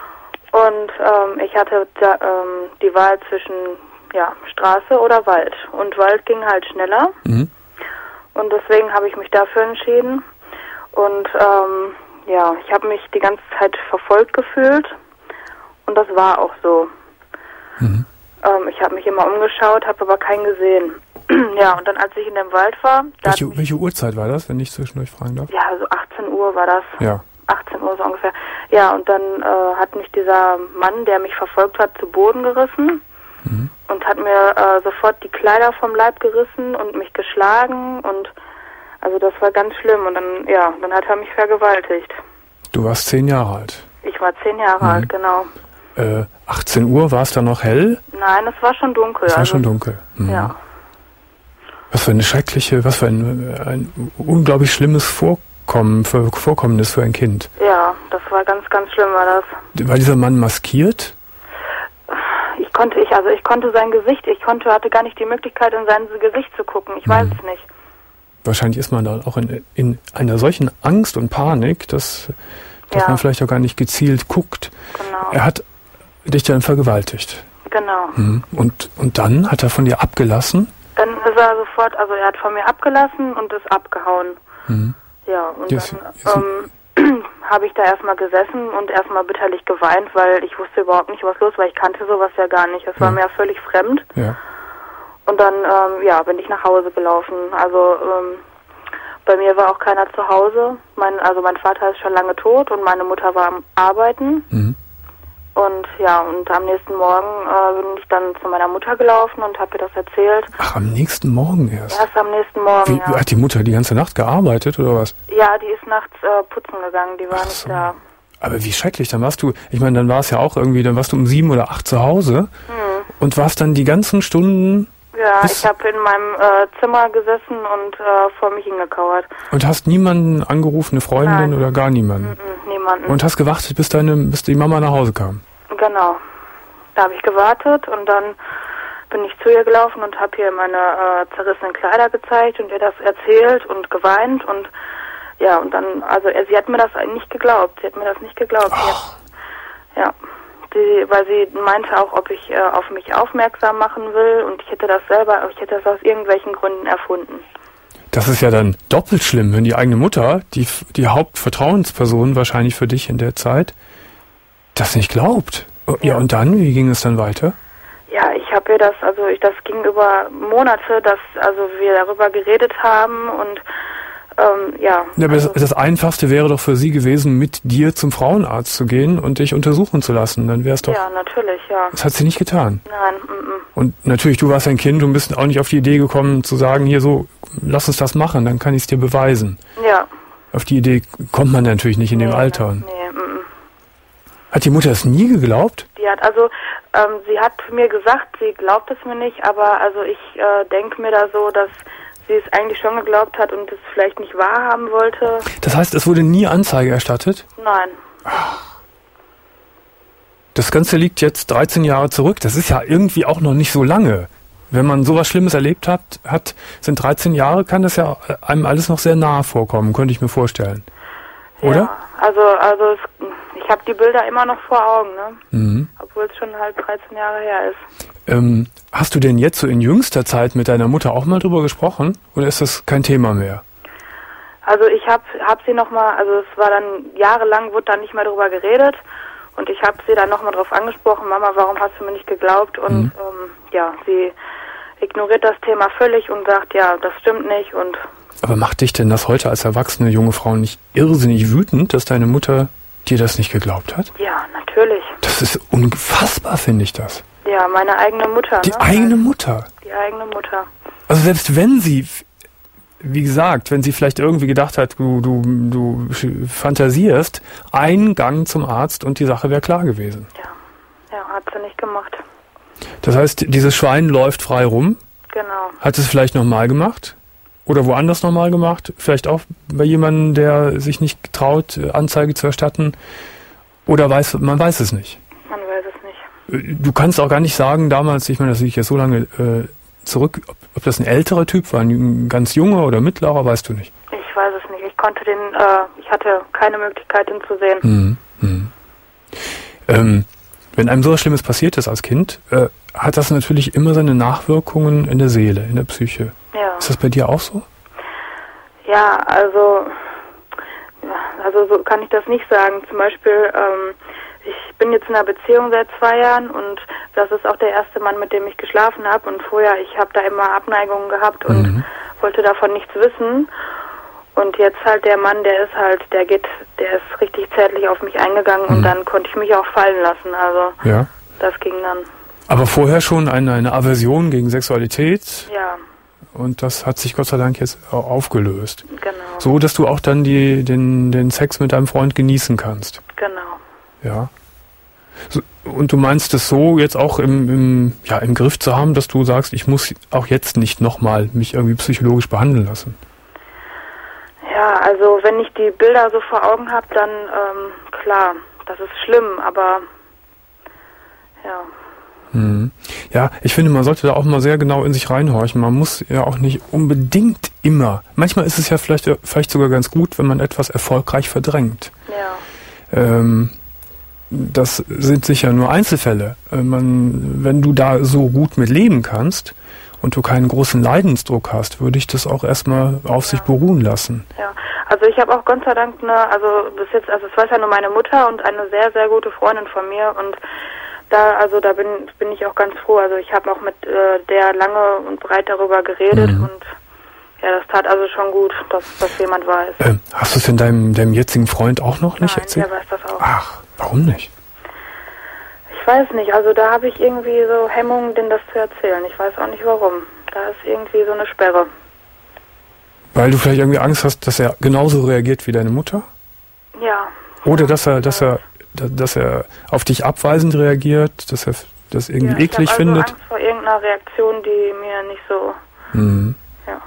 S5: Und ähm, ich hatte da, ähm, die Wahl zwischen ja, Straße oder Wald. Und Wald ging halt schneller. Mhm. Und deswegen habe ich mich dafür entschieden. Und ähm, ja, ich habe mich die ganze Zeit verfolgt gefühlt. Und das war auch so. Mhm. Ähm, ich habe mich immer umgeschaut, habe aber keinen gesehen. Ja, und dann als ich in dem Wald war...
S2: Welche, welche Uhrzeit war das, wenn ich zwischendurch fragen darf?
S5: Ja, so achtzehn Uhr war das.
S2: Ja.
S5: achtzehn Uhr so ungefähr. Ja, und dann äh, hat mich dieser Mann, der mich verfolgt hat, zu Boden gerissen mhm. und hat mir äh, sofort die Kleider vom Leib gerissen und mich geschlagen und also das war ganz schlimm und dann, ja, dann hat er mich vergewaltigt.
S2: Du warst zehn Jahre alt?
S5: Ich war zehn Jahre mhm. alt, genau.
S2: Äh, achtzehn Uhr, war es da noch hell?
S5: Nein, es war schon dunkel.
S2: Es war
S5: also,
S2: schon dunkel. Mhm.
S5: Ja.
S2: Was für eine schreckliche, was für ein, ein unglaublich schlimmes Vorkommen, für, Vorkommnis für ein Kind.
S5: Ja, das war ganz, ganz schlimm, war das.
S2: War dieser Mann maskiert?
S5: Ich konnte, ich, also ich konnte sein Gesicht, ich konnte, hatte gar nicht die Möglichkeit, in sein Gesicht zu gucken. Ich mhm. weiß es nicht.
S2: Wahrscheinlich ist man da auch in, in einer solchen Angst und Panik, dass, dass
S5: ja.
S2: man vielleicht auch gar nicht gezielt guckt.
S5: Genau.
S2: Er hat dich dann vergewaltigt.
S5: Genau.
S2: Mhm. Und, und dann hat er von dir abgelassen?
S5: Dann ist er sofort, also er hat von mir abgelassen und ist abgehauen. Mhm. Ja, und
S2: yes,
S5: dann ähm, habe ich da erstmal gesessen und erstmal bitterlich geweint, weil ich wusste überhaupt nicht, was los war. Ich kannte sowas ja gar nicht. Es war ja. mir völlig fremd.
S2: Ja.
S5: Und dann, ähm, ja, bin ich nach Hause gelaufen. Also ähm, bei mir war auch keiner zu Hause. Mein, also mein Vater ist schon lange tot und meine Mutter war am Arbeiten. Mhm. Und ja, und am nächsten Morgen äh, bin ich dann zu meiner Mutter gelaufen und habe ihr das erzählt.
S2: Ach, am nächsten Morgen erst?
S5: Erst am nächsten Morgen,
S2: Wie,
S5: ja.
S2: Hat die Mutter die ganze Nacht gearbeitet oder was?
S5: Ja, die ist nachts äh, putzen gegangen, die war Ach nicht so. da.
S2: Aber wie schrecklich, dann warst du, ich meine, dann war es ja auch irgendwie, dann warst du um sieben oder acht zu Hause hm. und warst dann die ganzen Stunden...
S5: Ja, ich habe in meinem äh, Zimmer gesessen und äh, vor mich hingekauert.
S2: Und hast niemanden angerufen, eine Freundin
S5: Nein.
S2: oder gar niemanden?
S5: Mm-mm, niemanden.
S2: Und hast gewartet, bis deine, bis die Mama nach Hause kam?
S5: Genau. Da habe ich gewartet und dann bin ich zu ihr gelaufen und habe ihr meine äh, zerrissenen Kleider gezeigt und ihr das erzählt und geweint und ja, und dann, also er, sie hat mir das nicht geglaubt. Sie hat mir das nicht geglaubt. Sie hat, ja. Sie, weil sie meinte auch, ob ich äh, auf mich aufmerksam machen will und ich hätte das selber, ich hätte das aus irgendwelchen Gründen erfunden.
S2: Das ist ja dann doppelt schlimm, wenn die eigene Mutter, die, die Hauptvertrauensperson wahrscheinlich für dich in der Zeit, das nicht glaubt. Ja, ja und dann, wie ging es dann weiter?
S5: Ja, ich habe ihr das, also ich, das ging über Monate, dass also wir darüber geredet haben und Ähm, ja.
S2: ja aber
S5: also
S2: das, das Einfachste wäre doch für sie gewesen, mit dir zum Frauenarzt zu gehen und dich untersuchen zu lassen. Dann wäre es doch...
S5: Ja, natürlich, ja.
S2: Das hat sie nicht getan.
S5: Nein, m-m.
S2: Und natürlich, du warst ein Kind und bist auch nicht auf die Idee gekommen, zu sagen, hier so, lass uns das machen, dann kann ich es dir beweisen.
S5: Ja.
S2: Auf die Idee kommt man natürlich nicht in
S5: nee,
S2: dem Alter.
S5: Nee, m-m.
S2: Hat die Mutter es nie geglaubt?
S5: Die hat, also, ähm, sie hat mir gesagt, sie glaubt es mir nicht, aber also ich äh, denke mir da so, dass sie es eigentlich schon geglaubt hat und es vielleicht nicht wahrhaben wollte.
S2: Das heißt, es wurde nie Anzeige erstattet?
S5: Nein.
S2: Das Ganze liegt jetzt dreizehn Jahre zurück. Das ist ja irgendwie auch noch nicht so lange. wenn man sowas Schlimmes erlebt hat, hat, sind dreizehn Jahre, kann das ja einem alles noch sehr nahe vorkommen, könnte ich mir vorstellen. Oder?
S5: Ja, also, also es, ich habe die Bilder immer noch vor Augen, ne? Mhm. Obwohl es schon halt dreizehn Jahre her ist.
S2: Ähm, hast du denn jetzt so in jüngster Zeit mit deiner Mutter auch mal drüber gesprochen? Oder ist das kein Thema mehr?
S5: Also ich habe hab sie nochmal, also es war dann jahrelang, wurde dann nicht mehr drüber geredet. Und ich habe sie dann nochmal drauf angesprochen, Mama, warum hast du mir nicht geglaubt? Und mhm. ähm, ja, sie ignoriert das Thema völlig und sagt, ja, das stimmt nicht. Und
S2: aber macht dich denn das heute als erwachsene junge Frau nicht irrsinnig wütend, dass deine Mutter dir das nicht geglaubt hat?
S5: Ja, natürlich.
S2: Das ist unfassbar, finde ich das.
S5: Ja, meine eigene Mutter.
S2: Die
S5: ne?
S2: eigene Mutter?
S5: Die eigene Mutter.
S2: Also selbst wenn sie, wie gesagt, wenn sie vielleicht irgendwie gedacht hat, du, du, du fantasierst, ein Gang zum Arzt und die Sache wäre klar gewesen.
S5: Ja, ja, hat sie nicht gemacht.
S2: Das heißt, dieses Schwein läuft frei rum.
S5: Genau.
S2: Hat es vielleicht nochmal gemacht? Oder woanders nochmal gemacht? Vielleicht auch bei jemandem, der sich nicht traut, Anzeige zu erstatten? Oder weiß, man weiß es nicht?
S5: Man weiß es nicht.
S2: Du kannst auch gar nicht sagen, damals, ich meine, das liegt jetzt so lange äh, zurück, ob, ob das ein älterer Typ war, ein ganz junger oder mittlerer, weißt du nicht?
S5: Ich weiß es nicht. Ich konnte den, äh, ich hatte keine Möglichkeit, ihn zu sehen.
S2: Mhm. Mhm. Ähm, wenn einem so was Schlimmes passiert ist als Kind, äh, hat das natürlich immer seine Nachwirkungen in der Seele, in der Psyche.
S5: Ja.
S2: Ist das bei dir auch so?
S5: Ja, also, also so kann ich das nicht sagen. Zum Beispiel, ähm, ich bin jetzt in einer Beziehung seit zwei Jahren und das ist auch der erste Mann, mit dem ich geschlafen habe. Und vorher, ich habe da immer Abneigungen gehabt und mhm. wollte davon nichts wissen. Und jetzt halt der Mann, der ist halt, der geht, der ist richtig zärtlich auf mich eingegangen mhm. und dann konnte ich mich auch fallen lassen. Also
S2: ja.
S5: Das ging dann.
S2: Aber vorher schon eine, eine Aversion gegen Sexualität?
S5: Ja.
S2: Und das hat sich Gott sei Dank jetzt auch aufgelöst.
S5: Genau.
S2: So, dass du auch dann die, den, den Sex mit deinem Freund genießen kannst.
S5: Genau.
S2: Ja. So, und du meinst es so jetzt auch im, im, ja, im Griff zu haben, dass du sagst, ich muss auch jetzt nicht nochmal mich irgendwie psychologisch behandeln lassen?
S5: Ja, also wenn ich die Bilder so vor Augen habe, dann ähm, klar, das ist schlimm, aber ja.
S2: Hm. Ja, ich finde, man sollte da auch mal sehr genau in sich reinhorchen. Man muss ja auch nicht unbedingt immer. Manchmal ist es ja vielleicht, vielleicht sogar ganz gut, wenn man etwas erfolgreich verdrängt.
S5: Ja.
S2: Ähm, das sind sicher nur Einzelfälle. Äh, man, wenn du da so gut mit leben kannst und du keinen großen Leidensdruck hast, würde ich das auch erstmal auf ja. sich beruhen lassen.
S5: Ja, also ich habe auch Gott sei Dank eine, also bis jetzt, also es weiß ja nur meine Mutter und eine sehr, sehr gute Freundin von mir und da, also da bin bin ich auch ganz froh. Also ich habe auch mit äh, der lange und breit darüber geredet mhm. und ja, das tat also schon gut, dass das jemand weiß.
S2: Ähm, hast du es denn deinem, deinem jetzigen Freund auch noch nicht
S5: Nein,
S2: erzählt?
S5: der weiß das auch.
S2: Ach, warum nicht?
S5: Ich weiß nicht, also da habe ich irgendwie so Hemmungen, denen das zu erzählen. Ich weiß auch nicht warum. Da ist irgendwie so eine Sperre.
S2: Weil du vielleicht irgendwie Angst hast, dass er genauso reagiert wie deine Mutter?
S5: Ja.
S2: Oder dass er, dass er, dass er auf dich abweisend reagiert, dass er das irgendwie
S5: ja,
S2: eklig
S5: ich hab
S2: findet?
S5: Also Angst vor irgendeiner Reaktion, die mir nicht so.
S2: Mhm.
S5: Ja.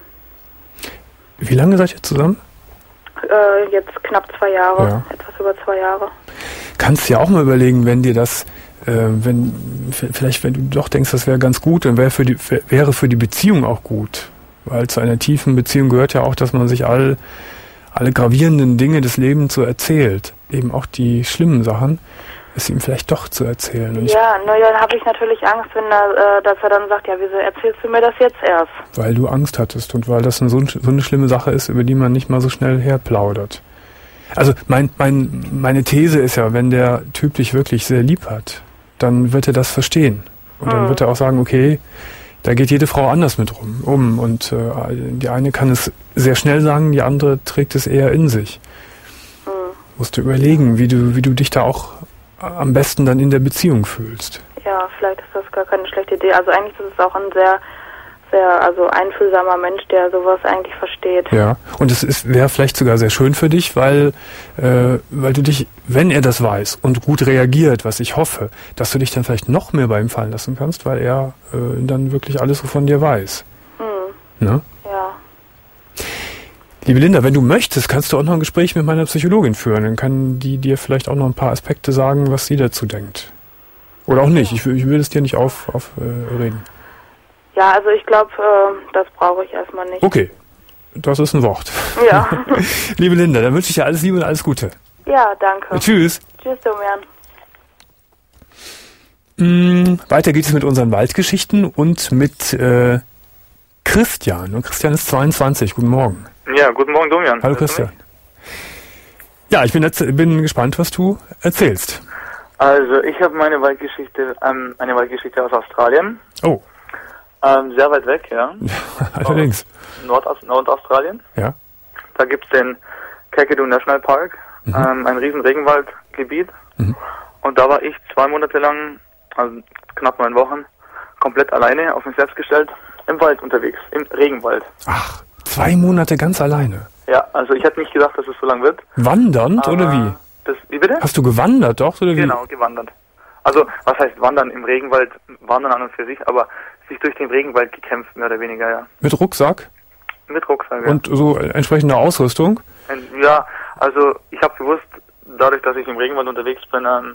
S2: Wie lange seid ihr zusammen?
S5: Äh, jetzt knapp zwei Jahre,
S2: ja.
S5: etwas über zwei Jahre.
S2: Kannst du ja auch mal überlegen, wenn dir das, äh, wenn vielleicht, wenn du doch denkst, das wäre ganz gut, dann wäre für die wäre für die Beziehung auch gut, weil zu einer tiefen Beziehung gehört ja auch, dass man sich all alle gravierenden Dinge des Lebens so erzählt, eben auch die schlimmen Sachen, es ihm vielleicht doch zu erzählen. Und
S5: ja, nur dann habe ich natürlich Angst, wenn er, äh, dass er dann sagt, ja, wieso erzählst du mir das jetzt erst?
S2: Weil du Angst hattest und weil das so, ein, so eine schlimme Sache ist, über die man nicht mal so schnell herplaudert. Also mein, mein, meine These ist ja, wenn der Typ dich wirklich sehr lieb hat, dann wird er das verstehen. Und dann hm. wird er auch sagen, okay, da geht jede Frau anders mit rum, um. Und äh, die eine kann es sehr schnell sagen, die andere trägt es eher in sich. Hm. Musst du überlegen, wie du, wie du dich da auch am besten dann in der Beziehung fühlst.
S5: Ja, vielleicht ist das gar keine schlechte Idee. Also eigentlich ist es auch ein sehr, sehr, also einfühlsamer Mensch, der sowas eigentlich versteht.
S2: Ja, und es ist wäre vielleicht sogar sehr schön für dich, weil, äh, weil du dich, wenn er das weiß und gut reagiert, was ich hoffe, dass du dich dann vielleicht noch mehr bei ihm fallen lassen kannst, weil er äh, dann wirklich alles so von dir weiß.
S5: Hm.
S2: Ne?
S5: Ja.
S2: Liebe Linda, wenn du möchtest, kannst du auch noch ein Gespräch mit meiner Psychologin führen. Dann kann die dir vielleicht auch noch ein paar Aspekte sagen, was sie dazu denkt. Oder auch nicht. Ich, ich will es dir nicht auf, auf äh, reden.
S5: Ja, also ich glaube, äh, das brauche ich erstmal nicht.
S2: Okay, das ist ein Wort.
S5: Ja.
S2: Liebe Linda, dann wünsche ich dir alles Liebe und alles Gute.
S5: Ja, danke.
S2: Tschüss.
S5: Tschüss, Domian.
S2: Mm, weiter geht es mit unseren Waldgeschichten und mit äh, Christian. Und Christian ist zweiundzwanzig. Guten Morgen.
S6: Ja, guten Morgen, Domian.
S2: Hallo Christian. Ja, ich bin, jetzt, bin gespannt, was du erzählst.
S6: Also, ich habe meine Waldgeschichte, ähm, eine Waldgeschichte aus Australien.
S2: Oh.
S6: Ähm, sehr weit weg, ja.
S2: Allerdings.
S6: Nord- Nordaustralien.
S2: Ja.
S6: Da gibt's den Kakadu National Park, mhm. ähm, ein riesen Regenwaldgebiet. Mhm. Und da war ich zwei Monate lang, also knapp neun Wochen, komplett alleine auf mich selbst gestellt, im Wald unterwegs, im Regenwald.
S2: Ach, zwei Monate ganz alleine?
S6: Ja, also ich hätte nicht gedacht, dass es so lang wird.
S2: Wandernd oder wie?
S6: Das, wie bitte?
S2: Hast du gewandert doch, oder wie?
S6: Genau, gewandert. Also, was heißt wandern im Regenwald? Wandern an und für sich, aber sich durch den Regenwald gekämpft, mehr oder weniger, ja.
S2: Mit Rucksack?
S6: Mit Rucksack, ja.
S2: Und so entsprechende Ausrüstung?
S6: Ja, also ich habe gewusst, dadurch, dass ich im Regenwald unterwegs bin, ähm,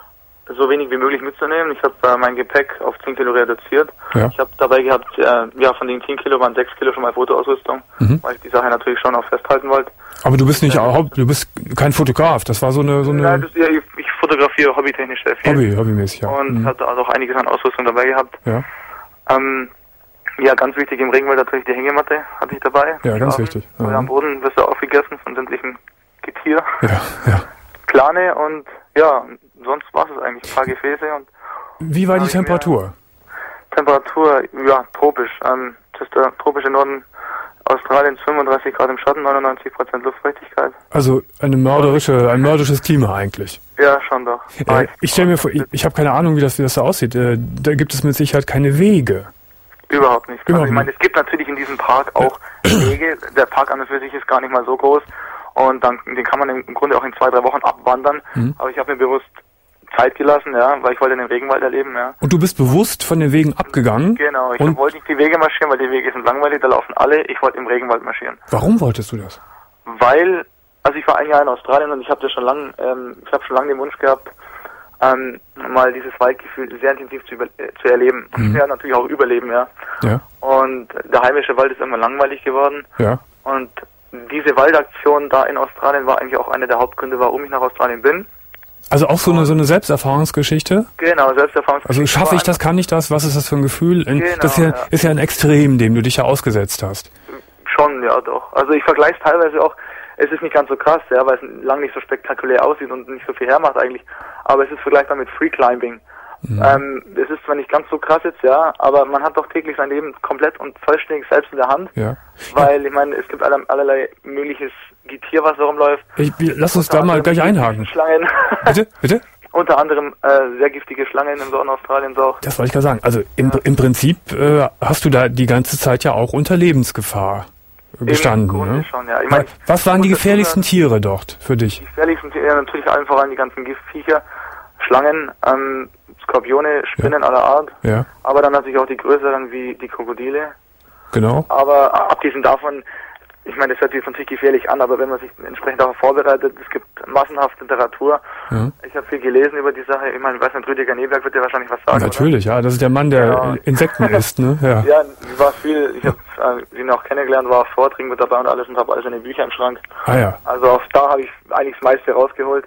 S6: so wenig wie möglich mitzunehmen. Ich habe äh, mein Gepäck auf zehn Kilo reduziert. Ja. Ich habe dabei gehabt, äh, ja, von den zehn Kilo waren sechs Kilo schon mal Fotoausrüstung, mhm. weil ich die Sache natürlich schon auch festhalten wollte.
S2: Aber du bist nicht, äh, du bist kein Fotograf, das war so eine... So eine
S6: Nein, das, ja, ich, ich fotografiere hobbytechnisch sehr viel.
S2: Hobby, hobbymäßig, ja.
S6: Und
S2: mhm.
S6: hatte also auch einiges an Ausrüstung dabei gehabt.
S2: Ja.
S6: Ähm, ja, ganz wichtig im Regenwald natürlich die Hängematte hatte ich dabei.
S2: Ja, ganz wichtig.
S6: Ja. Am Boden wirst du aufgegessen von sämtlichen Getier.
S2: Ja, ja.
S6: Plane und ja, sonst war es eigentlich ein paar Gefäße. Und
S2: wie war die Temperatur?
S6: Temperatur, ja, tropisch. Ähm, das ist der tropische Norden Australiens, fünfunddreißig Grad im Schatten, neunundneunzig Prozent Luftfeuchtigkeit. Also
S2: eine mörderische, ein mörderisches Klima eigentlich.
S6: Ja, schon doch.
S2: Äh, ich stelle mir vor, ich, ich habe keine Ahnung, wie das, wie das da aussieht. Äh, da gibt es mit Sicherheit keine Wege.
S6: Überhaupt nicht.
S2: Überhaupt
S6: also ich meine, es gibt natürlich in diesem Park auch Wege. Der Park an und für sich ist gar nicht mal so groß. Und dann, den kann man im Grunde auch in zwei, drei Wochen abwandern. Mhm. Aber ich habe mir bewusst Zeit gelassen, ja, weil ich wollte den Regenwald erleben, ja.
S2: Und du bist bewusst von den Wegen abgegangen?
S6: Genau, ich wollte nicht die Wege marschieren, weil die Wege sind langweilig, da laufen alle. Ich wollte im Regenwald marschieren.
S2: Warum wolltest du das?
S6: Weil, also ich war ein Jahr in Australien und ich habe das schon lang, ähm, ich habe schon lange den Wunsch gehabt, ähm, mal dieses Waldgefühl sehr intensiv zu, über, äh, zu erleben. Mhm. Ja, natürlich auch überleben, ja. Ja. Und der heimische Wald ist irgendwann langweilig geworden. Ja. Und diese Waldaktion da in Australien war eigentlich auch einer der Hauptgründe, warum ich nach Australien bin.
S2: Also auch so eine so eine Selbsterfahrungsgeschichte?
S6: Genau, Selbsterfahrungsgeschichte.
S2: Also schaffe ich das, kann ich das, was ist das für ein Gefühl?
S6: Genau,
S2: das ist ja,
S6: ja.
S2: ist ja ein Extrem, dem du dich ja ausgesetzt hast.
S6: Schon, ja doch. Also ich vergleiche es teilweise auch, es ist nicht ganz so krass, ja, weil es lang nicht so spektakulär aussieht und nicht so viel hermacht eigentlich, aber es ist vergleichbar mit Free Climbing. Mhm. Ähm, es ist zwar nicht ganz so krass jetzt, ja, aber man hat doch täglich sein Leben komplett und vollständig selbst in der Hand. Ja. Weil, ich meine, es gibt aller, allerlei mögliches Getier, was da rumläuft. Ich,
S2: lass uns da mal gleich einhaken.
S6: Schlangen.
S2: Bitte, bitte?
S6: Unter anderem äh, sehr giftige Schlangen im Norden Australiens auch.
S2: Das wollte ich gerade sagen. Also im, ja. im Prinzip äh, hast du da die ganze Zeit ja auch unter Lebensgefahr gestanden. Ne?
S6: Schon, ja. Ich mein,
S2: was waren die gefährlichsten Tiere dort für dich?
S6: Die gefährlichsten Tiere, ja, natürlich allen voran die ganzen Giftviecher, Schlangen, ähm, Skorpione, Spinnen ja. aller Art. Ja. Aber dann natürlich auch die größeren wie die Krokodile.
S2: Genau.
S6: Aber abgesehen davon, ich meine, das hört sich jetzt natürlich gefährlich an, aber wenn man sich entsprechend darauf vorbereitet, es gibt massenhaft Literatur. Ja. Ich habe viel gelesen über die Sache. Ich meine, ich weiß nicht, Rüdiger Neberg wird dir wahrscheinlich was sagen.
S2: Natürlich, oder? Ja. Das ist der Mann, der ja. Insekten isst, ne? Ja,
S6: ja war viel. Ich habe äh, ihn auch kennengelernt, war auf Vorträgen mit dabei und alles und habe alles in den Büchern im Schrank.
S2: Ah ja.
S6: Also auf da habe ich eigentlich das meiste rausgeholt.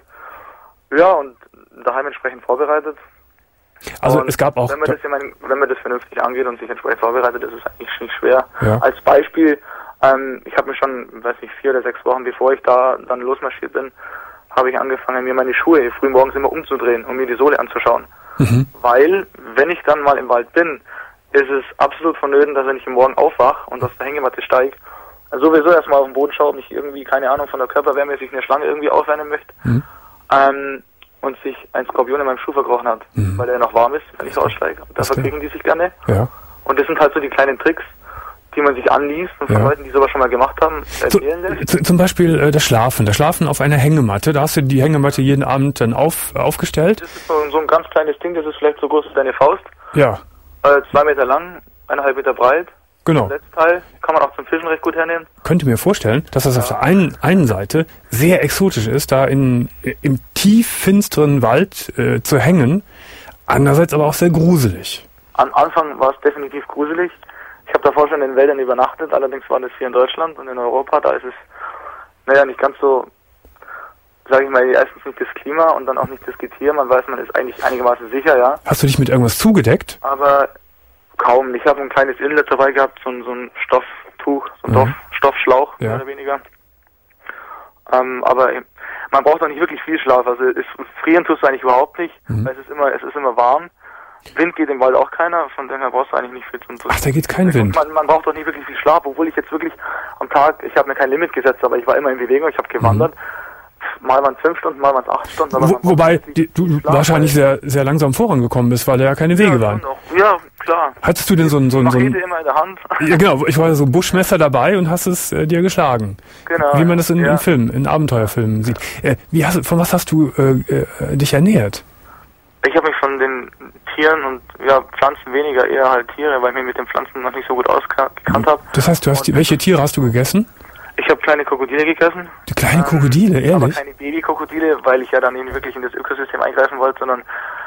S6: Ja, und daheim entsprechend vorbereitet.
S2: Also
S6: und
S2: es gab auch...
S6: Wenn man, das, ich meine, wenn man das vernünftig angeht und sich entsprechend vorbereitet, ist es eigentlich nicht schwer.
S2: Ja.
S6: Als Beispiel, ähm, ich habe mir schon, weiß nicht, vier oder sechs Wochen, bevor ich da dann losmarschiert bin, habe ich angefangen, mir meine Schuhe früh morgens immer umzudrehen, um mir die Sohle anzuschauen. Mhm. Weil, wenn ich dann mal im Wald bin, ist es absolut vonnöten, dass wenn ich am Morgen aufwache und aus der Hängematte steige, sowieso erstmal auf den Boden schaue, mich irgendwie, keine Ahnung, von der Körperwärme, sich eine Schlange irgendwie aufwärmen möchte. Mhm. Ähm, und sich ein Skorpion in meinem Schuh verkrochen hat, mhm. weil er noch warm ist, wenn ich aussteige. Da verkriegen die sich gerne. Ja. Und das sind halt so die kleinen Tricks, die man sich anliest und von ja. Leuten, die sowas schon mal gemacht haben, erzählen lässt.
S2: Zu, zum Beispiel äh, das Schlafen. Das Schlafen auf einer Hängematte. Da hast du die Hängematte jeden Abend dann auf, aufgestellt.
S6: Das ist so, so ein ganz kleines Ding, das ist vielleicht so groß wie deine Faust.
S2: Ja.
S6: Äh, zwei Meter lang, eineinhalb Meter breit.
S2: Genau.
S6: Das Netzteil kann man auch zum Fischen recht gut hernehmen.
S2: Könnte mir vorstellen, dass das ja. auf der einen, einen Seite sehr exotisch ist, da in, im tief finsteren Wald äh, zu hängen, andererseits aber auch sehr gruselig.
S6: am Anfang war es definitiv gruselig. Ich habe davor schon in den Wäldern übernachtet, allerdings war das hier in Deutschland und in Europa, da ist es, naja, nicht ganz so, sage ich mal, erstens nicht das Klima und dann auch nicht das Getier. Man weiß, man ist eigentlich einigermaßen sicher, ja.
S2: Hast du dich mit irgendwas zugedeckt?
S6: Aber kaum. Ich habe ein kleines Inlet dabei gehabt, so ein, so ein Stofftuch, so ein mhm. Stoff, Stoffschlauch, ja. mehr oder weniger. Ähm, aber man braucht auch nicht wirklich viel Schlaf. Also es, frieren tust du eigentlich überhaupt nicht, mhm. weil es ist immer, es ist immer warm. Wind geht im Wald auch keiner, von daher brauchst du eigentlich nicht viel zu tun.
S2: Ach, da geht kein Wind.
S6: Man, man braucht doch nicht wirklich viel Schlaf, obwohl ich jetzt wirklich am Tag, ich habe mir kein Limit gesetzt, aber ich war immer in Bewegung, ich habe gewandert. Mhm. Mal waren es fünf Stunden, mal waren es acht Stunden. Aber
S2: Wo, wobei die, du Schlaf, wahrscheinlich sehr sehr langsam vorangekommen bist, weil da ja keine Wege
S6: ja,
S2: waren.
S6: Ja, klar.
S2: Hattest du denn so ein... So ein, so ein
S6: immer in der Hand.
S2: Ja, genau. Ich war so ein Buschmesser dabei und hast es äh, dir geschlagen.
S6: Genau.
S2: Wie man das in,
S6: ja.
S2: in Filmen, in Abenteuerfilmen sieht. Äh, wie hast, von was hast du äh, äh, dich ernährt?
S6: Ich habe mich von den Tieren und ja Pflanzen weniger, eher halt Tiere, weil ich mich mit den Pflanzen noch nicht so gut ausgekannt habe.
S2: Das heißt, du hast die, welche Tiere hast du gegessen?
S6: Ich habe kleine Krokodile gegessen.
S2: Die kleinen ähm, Krokodile, ehrlich?
S6: Aber keine Babykrokodile, weil ich ja dann nicht wirklich in das Ökosystem eingreifen wollte, sondern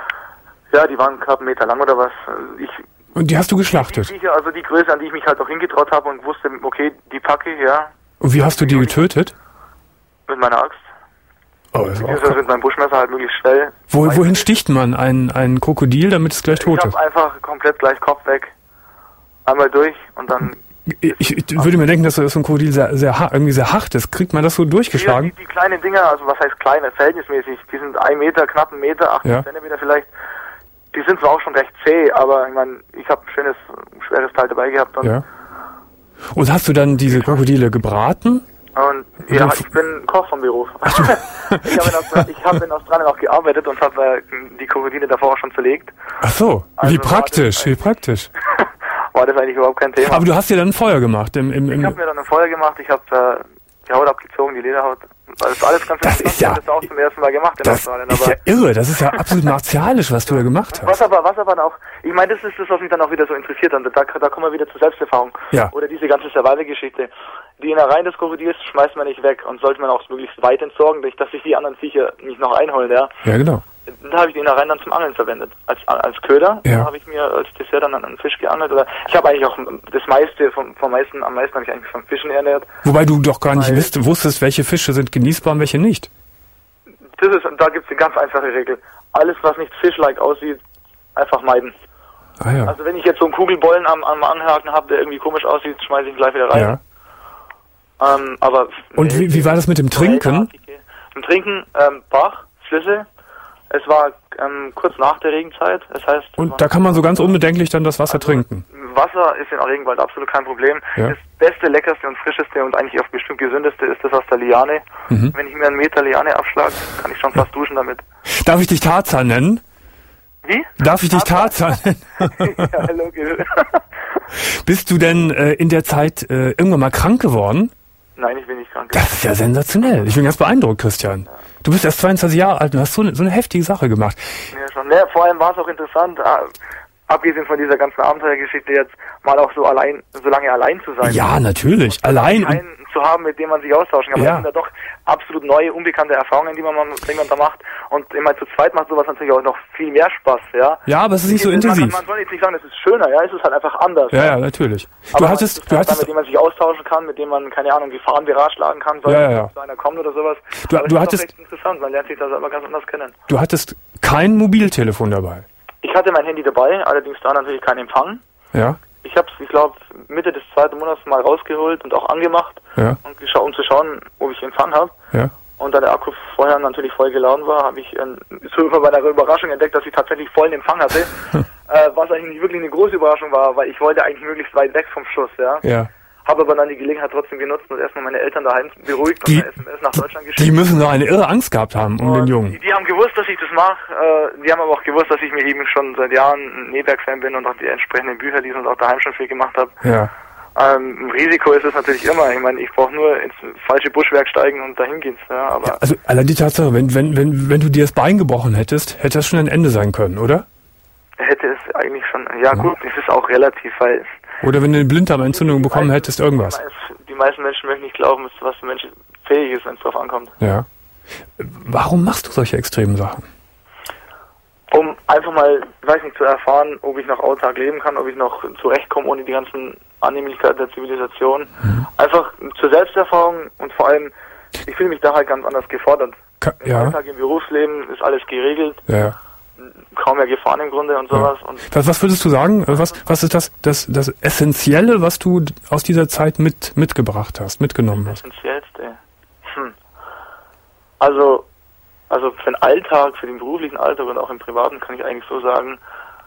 S6: ja, die waren gerade einen Meter lang oder was. Ich,
S2: und die hast du geschlachtet?
S6: Die, die, also die Größe, an die ich mich halt auch hingetraut habe und wusste, okay, die packe ich, ja.
S2: Und wie hast du die getötet?
S6: Mit meiner Axt.
S2: Oh, das war
S6: auch mit meinem Buschmesser halt möglichst schnell.
S2: Wo, wohin sticht man ein, ein Krokodil, damit es gleich tot ist?
S6: Ich hab einfach komplett gleich Kopf weg. Einmal durch und dann...
S2: Ich, ich würde mir denken, dass so ein Krokodil sehr, sehr, irgendwie sehr hart ist. Kriegt man das so durchgeschlagen?
S6: Die, die, die kleinen Dinger, also was heißt kleine, verhältnismäßig, die sind ein Meter, knapp ein Meter, achtzig ja. Zentimeter vielleicht. Die sind zwar auch schon recht zäh, aber ich meine, ich habe ein schönes, schweres Teil dabei gehabt. Und,
S2: ja. und hast du dann diese Krokodile gebraten?
S6: Und ja, ich bin Koch vom Beruf. ich habe in, hab in Australien auch gearbeitet und habe äh, die Krokodile davor auch schon zerlegt.
S2: Ach so, also wie praktisch, wie praktisch.
S6: War das eigentlich überhaupt kein Thema.
S2: Aber du hast dir dann ein Feuer gemacht? Im, im, im
S6: ich habe mir dann ein Feuer gemacht, ich habe äh, die Haut abgezogen, die Lederhaut. Das ist alles ganz
S2: das ist ja,
S6: das auch zum ersten Mal gemacht in
S2: das
S6: Australien.
S2: Das ist ja irre, das ist ja absolut martialisch, was du da gemacht hast.
S6: Was aber, was aber auch, ich meine, das ist das, was mich dann auch wieder so interessiert. Und da, da kommen wir wieder zur Selbsterfahrung.
S2: Ja.
S6: Oder diese ganze Survival-Geschichte. Die Innereien des Krokodils schmeißt man nicht weg und sollte man auch möglichst weit entsorgen, dass sich die anderen Viecher nicht noch einholen, ja.
S2: Ja, genau.
S6: Da habe ich die Innereien dann zum Angeln verwendet. Als als Köder.
S2: Ja.
S6: Da habe ich mir als Dessert dann einen Fisch geangelt. Oder ich habe eigentlich auch das meiste, vom, vom meisten, am meisten habe ich eigentlich von Fischen ernährt.
S2: Wobei du doch gar nicht wisst, wusstest, welche Fische sind genießbar und welche nicht.
S6: Das ist, da gibt es eine ganz einfache Regel. Alles, was nicht fish-like aussieht, einfach meiden.
S2: Ah, ja.
S6: Also wenn ich jetzt so einen Kugelbollen am, am Anhaken habe, der irgendwie komisch aussieht, schmeiße ich ihn gleich wieder rein.
S2: Ja.
S6: Ähm, aber
S2: und nee, wie, wie war das mit dem Trinken?
S6: Im Trinken, ähm, Bach, Flüsse. Es war ähm, kurz nach der Regenzeit. Das heißt,
S2: und da kann man so ganz unbedenklich dann das Wasser also trinken?
S6: Wasser ist in Regenwald absolut kein Problem.
S2: Ja.
S6: Das beste, leckerste und frischeste und eigentlich auch bestimmt gesündeste ist das aus der Liane. Mhm. Wenn ich mir einen Meter Liane abschlage, kann ich schon fast duschen damit.
S2: Darf ich dich Tarzan nennen?
S6: Wie?
S2: Darf ich dich Tarzan nennen?
S6: Ja, logisch.
S2: Bist du denn äh, in der Zeit äh, irgendwann mal krank geworden?
S6: Nein, ich bin nicht krank.
S2: Das ist ja sensationell. Ich bin ganz beeindruckt, Christian. Ja. Du bist erst zweiundzwanzig Jahre alt und hast so eine, so eine heftige Sache gemacht.
S6: Ja, schon. Ja, vor allem war es auch interessant, abgesehen von dieser ganzen Abenteuergeschichte jetzt, mal auch so allein, so lange allein zu sein.
S2: Ja, natürlich. Allein.
S6: Keinen zu haben, mit dem man sich austauschen kann.
S2: Ja.
S6: Aber das sind ja doch absolut neue, unbekannte Erfahrungen, die man, die man da macht. Und immer zu zweit macht sowas natürlich auch noch viel mehr Spaß, ja.
S2: Ja, aber es ist nicht so intensiv.
S6: Man, man soll jetzt nicht sagen, es ist schöner, ja, es ist halt einfach anders.
S2: Ja, ja, natürlich. Du
S6: aber
S2: hattest,
S6: du
S2: du
S6: hattest,
S2: hattest,
S6: mit dem man sich austauschen kann, mit dem man, keine Ahnung, Gefahren beratschlagen kann, soll
S2: ja, ja, ja.
S6: so einer kommt oder sowas.
S2: Du,
S6: aber
S2: du
S6: das
S2: hattest,
S6: ist doch echt interessant, man lernt sich da selber ganz anders kennen.
S2: Du hattest kein Mobiltelefon dabei.
S6: Ich hatte mein Handy dabei, allerdings da natürlich keinen Empfang.
S2: Ja.
S6: Ich habe es, ich glaube, Mitte des zweiten Monats mal rausgeholt und auch angemacht,
S2: ja.
S6: und gescha- um zu schauen, ob ich Empfang habe.
S2: Ja.
S6: Und da der Akku vorher natürlich voll geladen war, habe ich äh, so bei meiner Überraschung entdeckt, dass ich tatsächlich vollen Empfang hatte. äh, was eigentlich nicht wirklich eine große Überraschung war, weil ich wollte eigentlich möglichst weit weg vom Schuss, ja.
S2: Ja.
S6: Habe aber dann die Gelegenheit trotzdem genutzt und erstmal meine Eltern daheim beruhigt
S2: die,
S6: und eine S M S nach Deutschland geschickt.
S2: Die müssen doch eine irre Angst gehabt haben um
S6: und
S2: den Jungen.
S6: Die, die haben gewusst, dass ich das mache. Äh, die haben aber auch gewusst, dass ich mir eben schon seit Jahren ein Neberg-Fan bin und auch die entsprechenden Bücher lese und auch daheim schon viel gemacht habe.
S2: Ja.
S6: Ähm, Risiko ist es natürlich immer. Ich meine, ich brauche nur ins falsche Buschwerk steigen und dahin geht's. Ja, aber
S2: ja, also allein die Tatsache, wenn, wenn, wenn, wenn du dir das Bein gebrochen hättest, hätte das schon ein Ende sein können, oder?
S6: Hätte es eigentlich schon. Ja, ja. Gut, es ist auch relativ, weil...
S2: Oder wenn du eine Blinddarmentzündung bekommen hättest, irgendwas.
S6: Die meisten Menschen möchten nicht glauben, was der Mensch fähig ist, wenn es drauf ankommt.
S2: Ja. Warum machst du solche extremen Sachen?
S6: um einfach mal, weiß nicht, zu erfahren, ob ich noch autark leben kann, ob ich noch zurechtkomme ohne die ganzen Annehmlichkeiten der Zivilisation. Mhm. Einfach zur Selbsterfahrung und vor allem, ich fühle mich da halt ganz anders gefordert.
S2: Ka-
S6: Im
S2: ja.
S6: Alltag, im Berufsleben ist alles geregelt.
S2: Ja.
S6: Kaum mehr Gefahren im Grunde und sowas.
S2: Ja.
S6: Und
S2: was, was würdest du sagen? Was, was ist das, das, das Essentielle, was du aus dieser Zeit mit, mitgebracht hast, mitgenommen
S6: das
S2: hast?
S6: Essentiellste. Hm. Also, also für den Alltag, für den beruflichen Alltag und auch im privaten kann ich eigentlich so sagen,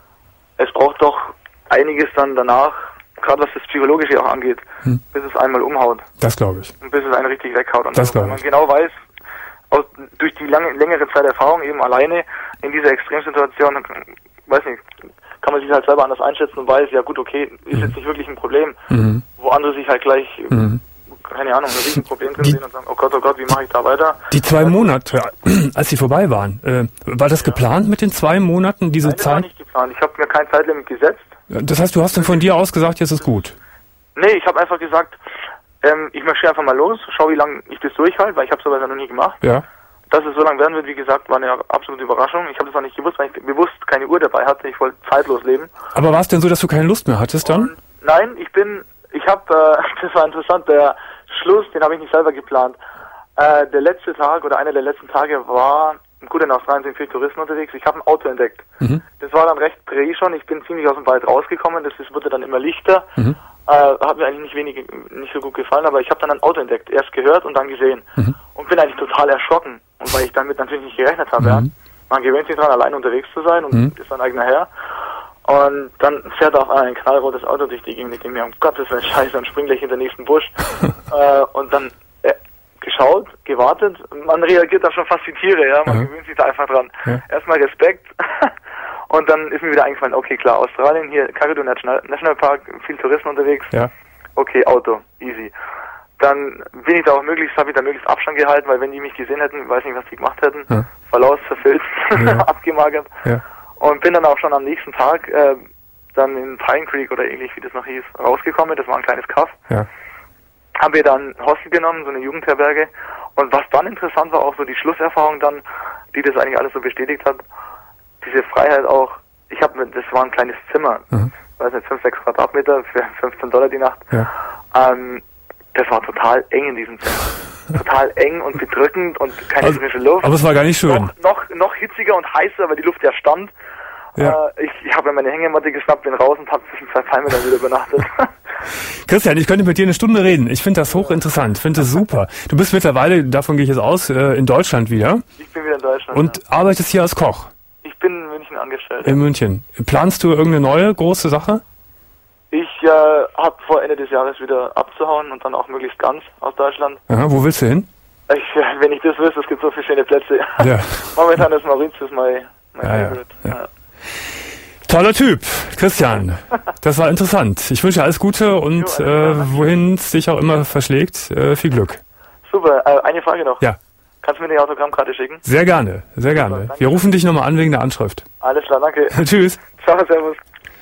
S6: es braucht doch einiges dann danach, gerade was das Psychologische auch angeht, hm. bis es einmal umhaut.
S2: Das glaube ich.
S6: Und bis es einen richtig weghaut. Und
S2: das
S6: also, wenn man genau weiß, aus, durch die lange, längere Zeit Erfahrung eben alleine in dieser Extremsituation, weiß nicht, kann man sich halt selber anders einschätzen und weiß, ja gut, okay, ist mhm. jetzt nicht wirklich ein Problem, mhm. wo andere sich halt gleich, mhm. keine Ahnung, ein Riesenproblem drin sehen und sagen, oh Gott, oh Gott, wie mache ich da weiter?
S2: Die zwei Monate, als sie vorbei waren, äh, war das ja. geplant mit den zwei Monaten, diese
S6: Nein, das
S2: Zeit?
S6: war nicht geplant, ich habe mir kein Zeitlimit gesetzt.
S2: Das heißt, du hast dann von dir aus gesagt, jetzt ist gut?
S6: Nee, ich habe einfach gesagt, ähm, ich marschiere einfach mal los, schau, wie lange ich das durchhalte, weil ich habe sowas ja noch nie gemacht. Ja. Dass es so lange werden wird, wie gesagt, war eine absolute Überraschung. Ich habe das auch nicht gewusst, weil ich bewusst keine Uhr dabei hatte. Ich wollte zeitlos leben.
S2: Aber war es denn so, dass du keine Lust mehr hattest dann?
S6: Und nein, ich bin, ich habe, äh, das war interessant, der Schluss, den habe ich nicht selber geplant. Äh, der letzte Tag oder einer der letzten Tage war, gut, in Australien sind viele Touristen unterwegs, ich habe ein Auto entdeckt. Mhm. Das war dann recht dreh schon, ich bin ziemlich aus dem Wald rausgekommen, das ist, wurde dann immer lichter. Mhm. Äh, hat mir eigentlich nicht wenig, nicht so gut gefallen, aber ich habe dann ein Auto entdeckt, erst gehört und dann gesehen. Mhm. Und bin eigentlich total erschrocken. Und weil ich damit natürlich nicht gerechnet habe, mhm. ja. Man gewöhnt sich dran, allein unterwegs zu sein und mhm. ist sein eigener Herr. Und dann fährt auf einmal ein knallrotes Auto durch die Gegend. Ich denke mir, um Gottes Willen, Scheiße, und springt gleich in den nächsten Busch. äh, und dann äh, geschaut, gewartet. Man reagiert da schon fast wie Tiere, ja. Man mhm. gewöhnt sich da einfach dran. Ja. Erstmal Respekt. Und dann ist mir wieder eingefallen, okay, klar, Australien, hier, Kakadu National, National Park, viel Touristen unterwegs. Ja. Okay, Auto, easy. Dann bin ich da auch möglichst, habe ich da möglichst Abstand gehalten, weil wenn die mich gesehen hätten, weiß nicht, was die gemacht hätten. Ja. Verlaus, verfilzt, ja. abgemagert. Ja. Und bin dann auch schon am nächsten Tag äh, dann in Pine Creek oder ähnlich, wie das noch hieß, rausgekommen. Das war ein kleines Kaff. Ja. Haben wir dann Hostel genommen, so eine Jugendherberge. Und was dann interessant war, auch so die Schlusserfahrung dann, die das eigentlich alles so bestätigt hat, diese Freiheit auch, ich habe, das war ein kleines Zimmer, mhm. weiß nicht, fünf, sechs Quadratmeter für fünfzehn Dollar die Nacht. Ja. Ähm, das war total eng in diesem Zimmer. Total eng und bedrückend und keine also, frische Luft.
S2: Aber es war gar nicht schön.
S6: Noch, noch, noch hitziger und heißer, weil die Luft ja stand. Ja. Äh, ich ich habe mir meine Hängematte geschnappt, bin raus und habe zwischen zwei Palmen dann wieder übernachtet.
S2: Christian, ich könnte mit dir eine Stunde reden. Ich finde das hochinteressant, finde das super. Du bist mittlerweile, davon gehe ich jetzt aus, in Deutschland wieder.
S6: Ich bin wieder in Deutschland.
S2: Und ja. arbeitest hier als Koch.
S6: Ich bin in München angestellt.
S2: In München. Planst du irgendeine neue große Sache?
S6: Ich äh, habe vor, Ende des Jahres wieder abzuhauen und dann auch möglichst ganz aus Deutschland.
S2: Aha, wo willst du hin?
S6: Ich, wenn ich das wüsste, es gibt so viele schöne Plätze. Ja. Momentan ist Mauritius mein, mein
S2: ja, Favorite. Ja, ja. Toller Typ, Christian. Das war interessant. Ich wünsche alles Gute und jo, äh, wohin es dich auch immer verschlägt, äh, viel Glück.
S6: Super, äh, eine Frage noch.
S2: Ja.
S6: Kannst du mir die Autogrammkarte schicken?
S2: Sehr gerne, sehr gerne. Super, wir rufen dich nochmal an wegen der Anschrift.
S6: Alles klar, danke.
S2: Tschüss.
S6: Ciao, servus.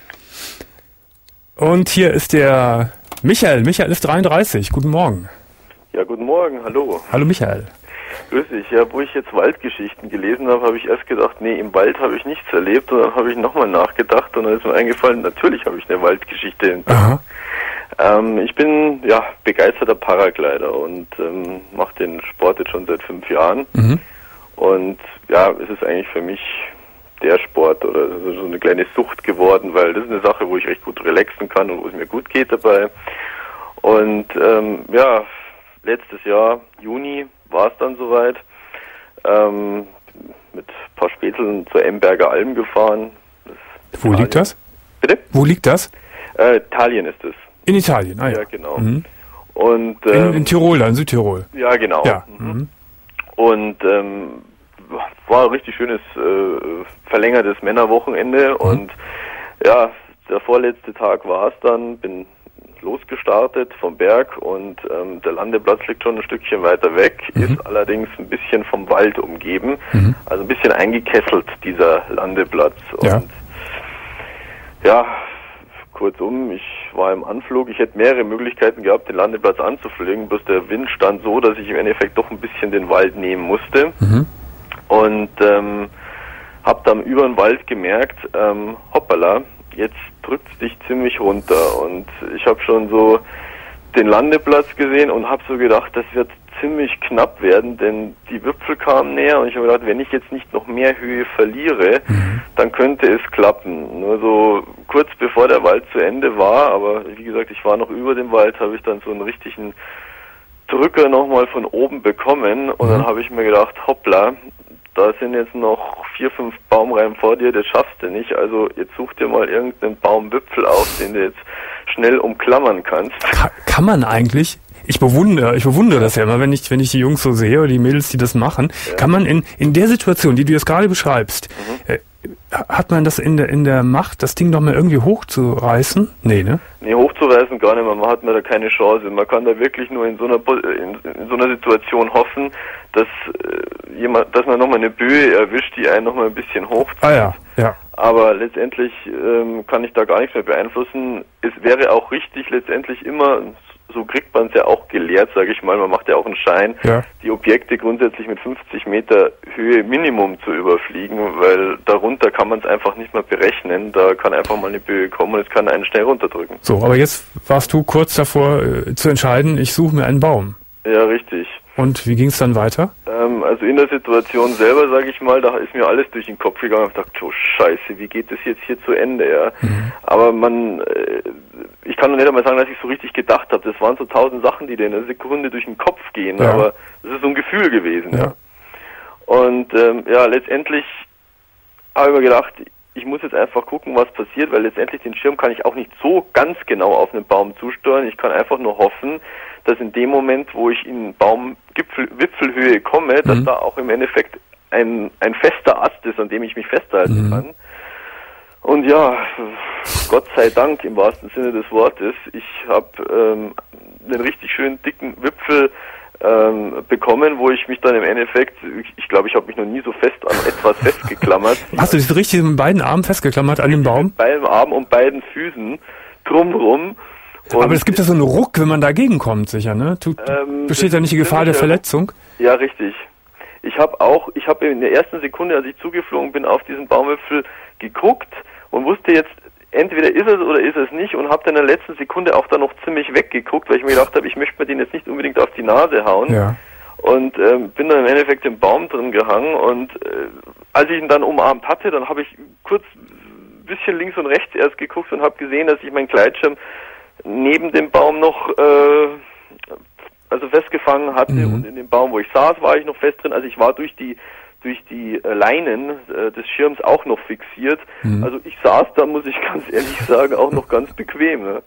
S2: Und hier ist der Michael. Michael ist dreiunddreißig. Guten Morgen.
S7: Ja, guten Morgen. Hallo.
S2: Hallo, Michael.
S7: Grüß dich. Ja, wo ich jetzt Waldgeschichten gelesen habe, habe ich erst gedacht, nee, im Wald habe ich nichts erlebt. Und dann habe ich nochmal nachgedacht und dann ist mir eingefallen, natürlich habe ich eine Waldgeschichte. Aha. Ähm, ich bin, ja, begeisterter Paraglider und ähm, mache den Sport jetzt schon seit fünf Jahren. Mhm. Und ja, es ist eigentlich für mich der Sport oder so eine kleine Sucht geworden, weil das ist eine Sache, wo ich recht gut relaxen kann und wo es mir gut geht dabei. Und ähm, ja, letztes Jahr, Juni, war es dann soweit, ähm, mit ein paar Späteln zur Emberger Alm gefahren.
S2: Das Wo liegt das?
S7: Bitte?
S2: Wo liegt das?
S7: Äh, Italien ist es.
S2: In Italien, ah ja.
S7: Ja, genau.
S2: Mhm.
S7: Und, ähm,
S2: in, in Tirol, in Südtirol.
S7: Ja, genau.
S2: Ja.
S7: Mhm. Und ähm, war ein richtig schönes äh, verlängertes Männerwochenende. Mhm. Und ja, der vorletzte Tag war es dann, bin losgestartet vom Berg und ähm, der Landeplatz liegt schon ein Stückchen weiter weg, mhm. ist allerdings ein bisschen vom Wald umgeben, mhm. also ein bisschen eingekesselt, dieser Landeplatz. Und ja, ja kurzum, ich war im Anflug, ich hätte mehrere Möglichkeiten gehabt, den Landeplatz anzufliegen, bloß der Wind stand so, dass ich im Endeffekt doch ein bisschen den Wald nehmen musste. Mhm. Und ähm, hab dann über den Wald gemerkt, ähm, hoppala, jetzt drückt's dich ziemlich runter. Und ich habe schon so den Landeplatz gesehen und habe so gedacht, das wird ziemlich knapp werden, denn die Wipfel kamen näher und ich habe gedacht, wenn ich jetzt nicht noch mehr Höhe verliere, mhm. dann könnte es klappen. Nur so kurz bevor der Wald zu Ende war, aber wie gesagt, ich war noch über dem Wald, habe ich dann so einen richtigen Drücker nochmal von oben bekommen und mhm. dann habe ich mir gedacht, hoppla, da sind jetzt noch vier, fünf Baumreihen vor dir, das schaffst du nicht, also jetzt such dir mal irgendeinen Baumwipfel aus, den du jetzt schnell umklammern kannst.
S2: Kann, kann man eigentlich... Ich bewundere, ich bewundere das ja immer, wenn ich, wenn ich die Jungs so sehe oder die Mädels, die das machen. Ja. Kann man in, in der Situation, die du jetzt gerade beschreibst, mhm. äh, hat man das in der, in der Macht, das Ding doch mal irgendwie hochzureißen? Nee, ne?
S7: Nee, hochzureißen gar nicht mehr. Man hat mir da keine Chance. Man kann da wirklich nur in so einer, in, in so einer Situation hoffen, dass äh, jemand, dass man nochmal eine Böe erwischt, die einen nochmal ein bisschen hochzieht.
S2: Ah ja, ja.
S7: Aber letztendlich ähm, kann ich da gar nichts mehr beeinflussen. Es wäre auch richtig, letztendlich immer, so kriegt man es ja auch gelehrt, sage ich mal, man macht ja auch einen Schein, ja. die Objekte grundsätzlich mit fünfzig Meter Höhe Minimum zu überfliegen, weil darunter kann man es einfach nicht mehr berechnen, da kann einfach mal eine Böe kommen und es kann einen schnell runterdrücken.
S2: So, aber jetzt warst du kurz davor äh, zu entscheiden, ich suche mir einen Baum.
S7: Ja, richtig.
S2: Und wie ging es dann weiter?
S7: Ähm, also in der Situation selber, sage ich mal, da ist mir alles durch den Kopf gegangen. Ich dachte, oh Scheiße, wie geht das jetzt hier zu Ende? Ja? Mhm. Aber man, äh, ich kann noch nicht einmal sagen, dass ich so richtig gedacht habe. Das waren so tausend Sachen, die dir in einer Sekunde durch den Kopf gehen. Ja. Aber das ist so ein Gefühl gewesen. Ja. Ja. Und ähm, ja, letztendlich habe ich mir gedacht, ich muss jetzt einfach gucken, was passiert, weil letztendlich den Schirm kann ich auch nicht so ganz genau auf einen Baum zusteuern. Ich kann einfach nur hoffen, dass in dem Moment, wo ich in Baumwipfelhöhe komme, mhm. dass da auch im Endeffekt ein, ein fester Ast ist, an dem ich mich festhalten mhm. kann. Und ja, Gott sei Dank im wahrsten Sinne des Wortes, ich habe ähm, einen richtig schönen dicken Wipfel ähm, bekommen, wo ich mich dann im Endeffekt, ich, ich glaube, ich habe mich noch nie so fest an etwas festgeklammert.
S2: Hast du dich so richtig mit beiden Armen festgeklammert an dem Baum?
S7: Mit beiden Armen und beiden Füßen drumrum.
S2: Und aber es gibt ja so einen Ruck, wenn man dagegen kommt, sicher, ne? Tut, ähm, besteht da nicht die Gefahr der Verletzung?
S7: Ja, richtig. Ich habe auch, ich habe in der ersten Sekunde, als ich zugeflogen bin, auf diesen Baumwipfel geguckt und wusste jetzt, entweder ist es oder ist es nicht, und habe dann in der letzten Sekunde auch da noch ziemlich weggeguckt, weil ich mir gedacht habe, ich möchte mir den jetzt nicht unbedingt auf die Nase hauen. Ja. Und ähm, bin dann im Endeffekt im Baum drin gehangen und äh, als ich ihn dann umarmt hatte, dann habe ich kurz ein bisschen links und rechts erst geguckt und habe gesehen, dass ich meinen Gleitschirm neben dem Baum noch äh, also festgefangen hatte mhm. und in dem Baum, wo ich saß, war ich noch fest drin. Also ich war durch die durch die äh, Leinen äh, des Schirms auch noch fixiert. Mhm. Also ich saß da, muss ich ganz ehrlich sagen, auch noch ganz bequem. Ne?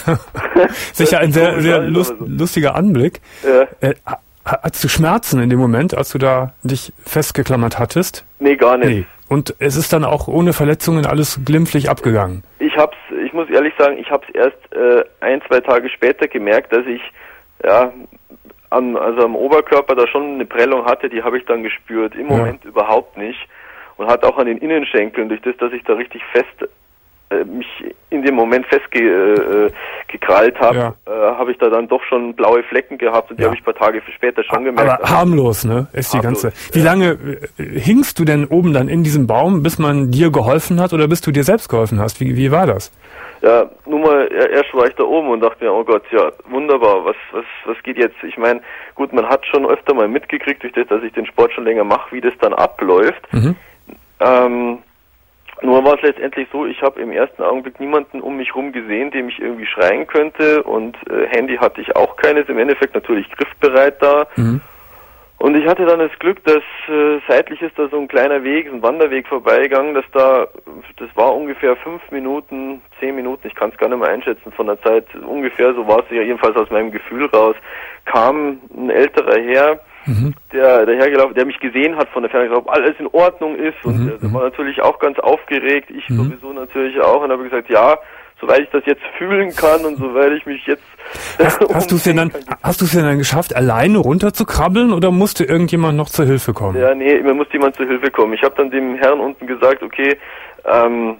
S2: Sicher ein sehr, sehr lust, so. lustiger Anblick. Ja. Äh, hattest du Schmerzen in dem Moment, als du da dich festgeklammert hattest?
S7: Nee, gar nicht. Nee.
S2: Und es ist dann auch ohne Verletzungen alles glimpflich abgegangen?
S7: Ich hab's, ich muss ehrlich sagen, ich hab's erst äh, ein, zwei Tage später gemerkt, dass ich ja Am, also am Oberkörper da schon eine Prellung hatte, die habe ich dann gespürt. Im Moment ja. überhaupt nicht. Und hat auch an den Innenschenkeln, durch das, dass ich da richtig fest, äh, mich in dem Moment festgekrallt äh, habe, ja. äh, habe ich da dann doch schon blaue Flecken gehabt und die ja. habe ich ein paar Tage später schon gemerkt.
S2: Aber harmlos, ne? Ist harmlos, die ganze. Wie ja. lange äh, hingst du denn oben dann in diesem Baum, bis man dir geholfen hat oder bis du dir selbst geholfen hast? Wie, wie war das?
S7: Ja, nun mal, erst war ich da oben und dachte mir, oh Gott, ja, wunderbar, was, was, was geht jetzt? Ich meine, gut, man hat schon öfter mal mitgekriegt, durch das, dass ich den Sport schon länger mache, wie das dann abläuft. Mhm. Ähm, nur war es letztendlich so, ich habe im ersten Augenblick niemanden um mich rum gesehen, dem ich irgendwie schreien könnte, und äh, Handy hatte ich auch keines, im Endeffekt natürlich griffbereit da. Mhm. Und ich hatte dann das Glück, dass äh, seitlich ist da so ein kleiner Weg, ein Wanderweg vorbeigegangen, dass da, das war ungefähr fünf Minuten, zehn Minuten, ich kann es gar nicht mehr einschätzen von der Zeit, ungefähr, so war es ja jedenfalls aus meinem Gefühl raus, kam ein älterer Herr, mhm. der dahergelaufen, der mich gesehen hat von der Ferne, ob alles in Ordnung ist, und mhm. der, der war natürlich auch ganz aufgeregt, ich mhm. sowieso natürlich auch, und habe gesagt, ja, soweit ich das jetzt fühlen kann und soweit ich mich jetzt...
S2: Hast, hast du es denn dann, hast du es denn dann geschafft, alleine runterzukrabbeln, oder musste irgendjemand noch zur Hilfe kommen?
S7: Ja, nee, mir musste jemand zur Hilfe kommen. Ich habe dann dem Herrn unten gesagt, okay, ähm,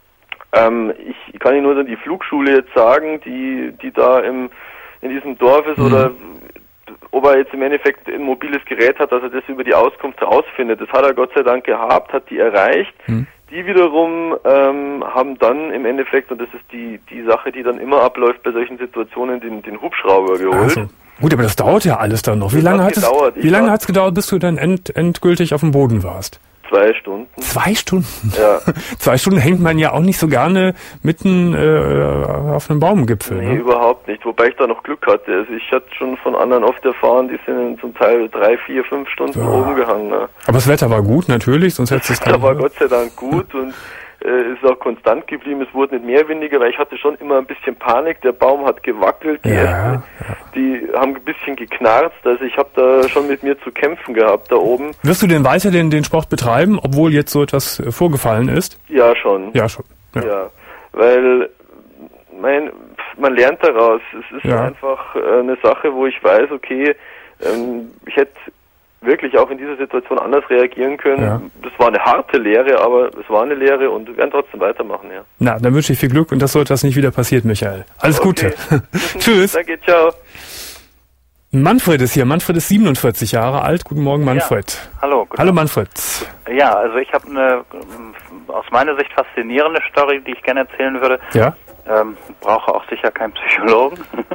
S7: ähm, ich kann Ihnen nur dann die Flugschule jetzt sagen, die, die da im, in diesem Dorf ist, mhm. oder ob er jetzt im Endeffekt ein mobiles Gerät hat, dass er das über die Auskunft herausfindet. Das hat er Gott sei Dank gehabt, hat die erreicht. Hm. Die wiederum ähm, haben dann im Endeffekt, und das ist die die Sache, die dann immer abläuft bei solchen Situationen, den, den Hubschrauber geholt.
S2: Also, gut, aber das dauert ja alles dann noch. Wie das lange hat es gedauert? Wie lange hat es gedauert, bis du dann end, endgültig auf dem Boden warst?
S7: Zwei Stunden.
S2: Zwei Stunden?
S7: Ja.
S2: Zwei Stunden hängt man ja auch nicht so gerne mitten äh, auf einem Baumgipfel.
S7: Nee,
S2: ne?
S7: Überhaupt nicht. Wobei ich da noch Glück hatte. Also ich hatte schon von anderen oft erfahren, die sind zum Teil drei, vier, fünf Stunden ja. oben gehangen. Ne?
S2: Aber das Wetter war gut natürlich, sonst hättest du es gar nicht.
S7: Das war Gott sei Dank gut und äh, ist auch konstant geblieben. Es wurde nicht mehr windiger, weil ich hatte schon immer ein bisschen Panik. Der Baum hat gewackelt. Die,
S2: ja,
S7: Äste,
S2: ja.
S7: die haben ein bisschen geknarzt. Also ich habe da schon mit mir zu kämpfen gehabt da oben.
S2: Wirst du denn weiter den, den Sport betreiben, obwohl jetzt so etwas vorgefallen ist?
S7: Ja, schon.
S2: Ja, schon. Ja,
S7: ja weil mein, man lernt daraus. Es ist
S2: ja.
S7: einfach eine Sache, wo ich weiß, okay, ähm, ich hätte wirklich auch in dieser Situation anders reagieren können. Ja. Das war eine harte Lehre, aber es war eine Lehre und wir werden trotzdem weitermachen, ja.
S2: Na, dann wünsche ich viel Glück und dass so etwas nicht wieder passiert, Michael. Alles okay. Gute. Tschüss.
S7: Danke, ciao.
S2: Manfred ist hier. Manfred ist siebenundvierzig Jahre alt. Guten Morgen, Manfred.
S8: Ja. Hallo. Guten
S2: Hallo, Manfred.
S8: Ja, also ich habe eine aus meiner Sicht faszinierende Story, die ich gerne erzählen würde.
S2: Ja.
S8: Ähm, brauche auch sicher keinen Psychologen.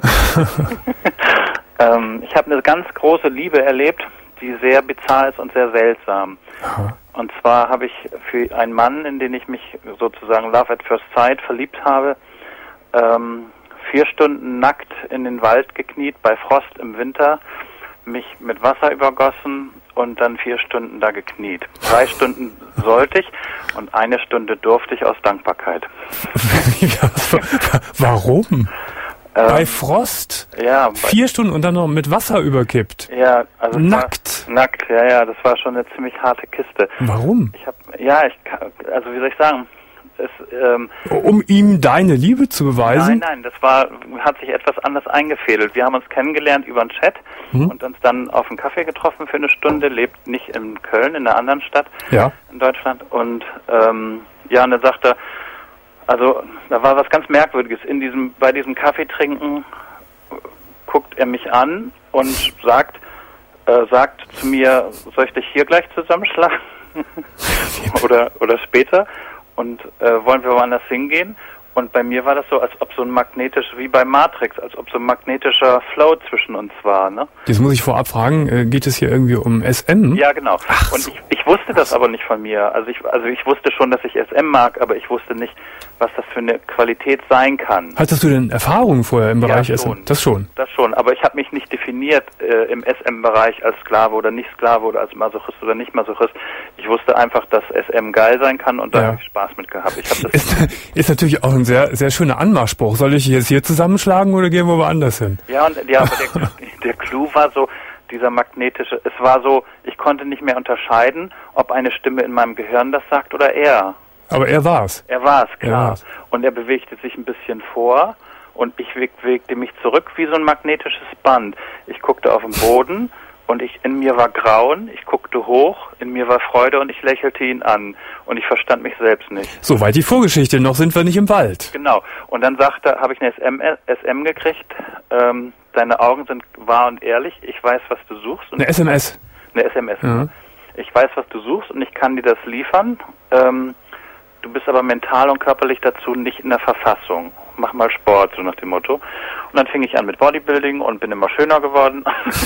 S8: ähm, ich habe eine ganz große Liebe erlebt, die sehr bizarr ist und sehr seltsam. Aha. Und zwar habe ich für einen Mann, in den ich mich sozusagen Love at First Sight verliebt habe, ähm, vier Stunden nackt in den Wald gekniet, bei Frost im Winter, mich mit Wasser übergossen und dann vier Stunden da gekniet. Drei Stunden sollte ich und eine Stunde durfte ich aus Dankbarkeit.
S2: Warum?
S8: Ähm,
S2: bei Frost?
S8: Ja. Bei
S2: Vier Stunden und dann noch mit Wasser überkippt?
S8: Ja, also
S2: nackt?
S8: War, nackt, ja, ja, das war schon eine ziemlich harte Kiste.
S2: Warum?
S8: Ich hab, ja, ich, also wie soll ich sagen, es, ähm,
S2: um ihm deine Liebe zu beweisen?
S8: Nein, nein, das war, hat sich etwas anders eingefädelt. Wir haben uns kennengelernt über einen Chat hm. und uns dann auf einen Kaffee getroffen für eine Stunde, lebt nicht in Köln, in einer anderen Stadt
S2: ja.
S8: in Deutschland. Und ähm, ja, und dann sagte er, also da war was ganz Merkwürdiges. In diesem, bei diesem Kaffeetrinken guckt er mich an und sagt, äh, sagt zu mir, soll ich dich hier gleich zusammenschlagen? oder oder später? Und äh, wollen wir woanders hingehen? Und bei mir war das so, als ob so ein magnetisch, wie bei Matrix, als ob so ein magnetischer Flow zwischen uns war, ne?
S2: Jetzt muss ich vorab fragen, äh, geht es hier irgendwie um S M?
S8: Ja, genau.
S2: Ach,
S8: und
S2: so.
S8: ich, ich wusste das aber nicht von mir. Also ich, also ich wusste schon, dass ich S M mag, aber ich wusste nicht, was das für eine Qualität sein kann.
S2: Hattest du denn Erfahrungen vorher im Bereich
S8: ja,
S2: S M?
S8: Schon.
S2: Das schon?
S8: Das schon, aber ich habe mich nicht definiert äh, im S M-Bereich als Sklave oder nicht Sklave oder als Masochist oder nicht Masochist. Ich wusste einfach, dass S M geil sein kann und da
S2: ja.
S8: habe ich Spaß mit gehabt. Ich hab das
S2: ist, ist natürlich auch ein sehr, sehr schöner Anmachspruch. Soll ich jetzt hier zusammenschlagen oder gehen wir woanders hin?
S8: Ja, und ja, aber der, der Clou war so, dieser magnetische, es war so, ich konnte nicht mehr unterscheiden, ob eine Stimme in meinem Gehirn das sagt oder er.
S2: Aber er war's.
S8: Er war's, klar.
S2: Er war's.
S8: Und er bewegte sich ein bisschen vor und ich bewegte mich zurück wie so ein magnetisches Band. Ich guckte auf den Boden und ich, in mir war Grauen, ich guckte hoch, in mir war Freude und ich lächelte ihn an. Und ich verstand mich selbst nicht.
S2: Soweit die Vorgeschichte, noch sind wir nicht im Wald.
S8: Genau. Und dann sagte, habe ich eine S M, S M gekriegt, ähm, deine Augen sind wahr und ehrlich, ich weiß, was du suchst. Und
S2: eine S M S?
S8: Eine S M S.
S2: Ja.
S8: Ich weiß, was du suchst und ich kann dir das liefern. Ähm, du bist aber mental und körperlich dazu nicht in der Verfassung. Mach mal Sport, so nach dem Motto. Und dann fing ich an mit Bodybuilding und bin immer schöner geworden.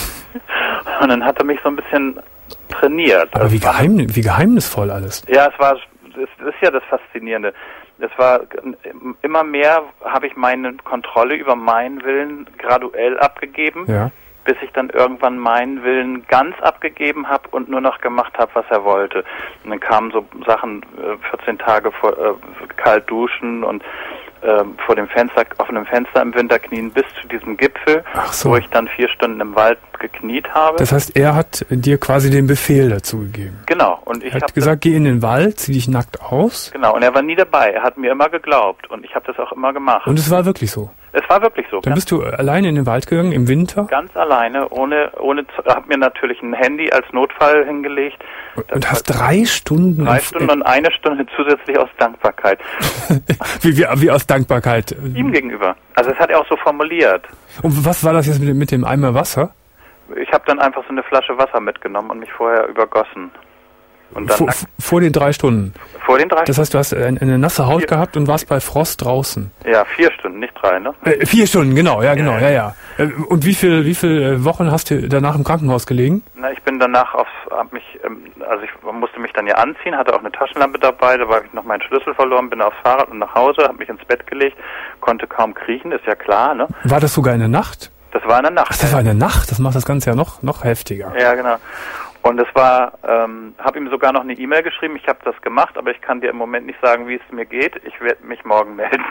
S8: Und dann hat er mich so ein bisschen trainiert.
S2: Aber wie, geheim, wie geheimnisvoll alles.
S8: Ja, es war, das ist ja das Faszinierende. Es war immer mehr, habe ich meine Kontrolle über meinen Willen graduell abgegeben, ja. bis ich dann irgendwann meinen Willen ganz abgegeben habe und nur noch gemacht habe, was er wollte. Und dann kamen so Sachen, vierzehn Tage vor, äh, kalt duschen und äh, vor dem Fenster, offenem Fenster im Winter knien bis zu diesem Gipfel,
S2: Ach so.
S8: wo ich dann vier Stunden im Wald gekniet habe.
S2: Das heißt, er hat dir quasi den Befehl dazu gegeben.
S8: Genau. Und ich
S2: er hat gesagt, geh in den Wald, zieh dich nackt aus.
S8: Genau. Und er war nie dabei. Er hat mir immer geglaubt. Und ich habe das auch immer gemacht.
S2: Und es war wirklich so?
S8: Es war wirklich so.
S2: Dann bist du alleine in den Wald gegangen, im Winter?
S8: Ganz alleine, ohne, ohne, hab mir natürlich ein Handy als Notfall hingelegt.
S2: Und, und hast drei Stunden?
S8: Drei Stunden und eine Stunde zusätzlich aus Dankbarkeit.
S2: wie, wie, wie aus Dankbarkeit?
S8: Ihm gegenüber. Also das hat er auch so formuliert.
S2: Und was war das jetzt mit, mit dem Eimer Wasser?
S8: ich habe dann einfach so eine Flasche Wasser mitgenommen und mich vorher übergossen. Und dann
S2: vor, vor den drei Stunden?
S8: Vor den drei Stunden.
S2: Das heißt, du hast eine, eine nasse Haut vier. gehabt und warst bei Frost draußen?
S8: Ja, vier Stunden, nicht drei, ne?
S2: Äh, vier Stunden, genau, ja, genau, ja, ja. ja. Und wie viel, wie viele Wochen hast du danach im Krankenhaus gelegen?
S8: Na, ich bin danach aufs, hab mich, also ich musste mich dann ja anziehen, hatte auch eine Taschenlampe dabei, da habe ich noch meinen Schlüssel verloren, bin aufs Fahrrad und nach Hause, habe mich ins Bett gelegt, konnte kaum kriechen, ist ja klar, ne?
S2: War das sogar in der Nacht?
S8: Das war in der Nacht.
S2: Ach, das war in der Nacht, das macht das Ganze ja noch, noch heftiger.
S8: Ja, genau. Und es war, ähm, habe ihm sogar noch eine E-Mail geschrieben, ich habe das gemacht, aber ich kann dir im Moment nicht sagen, wie es mir geht. Ich werde mich morgen melden.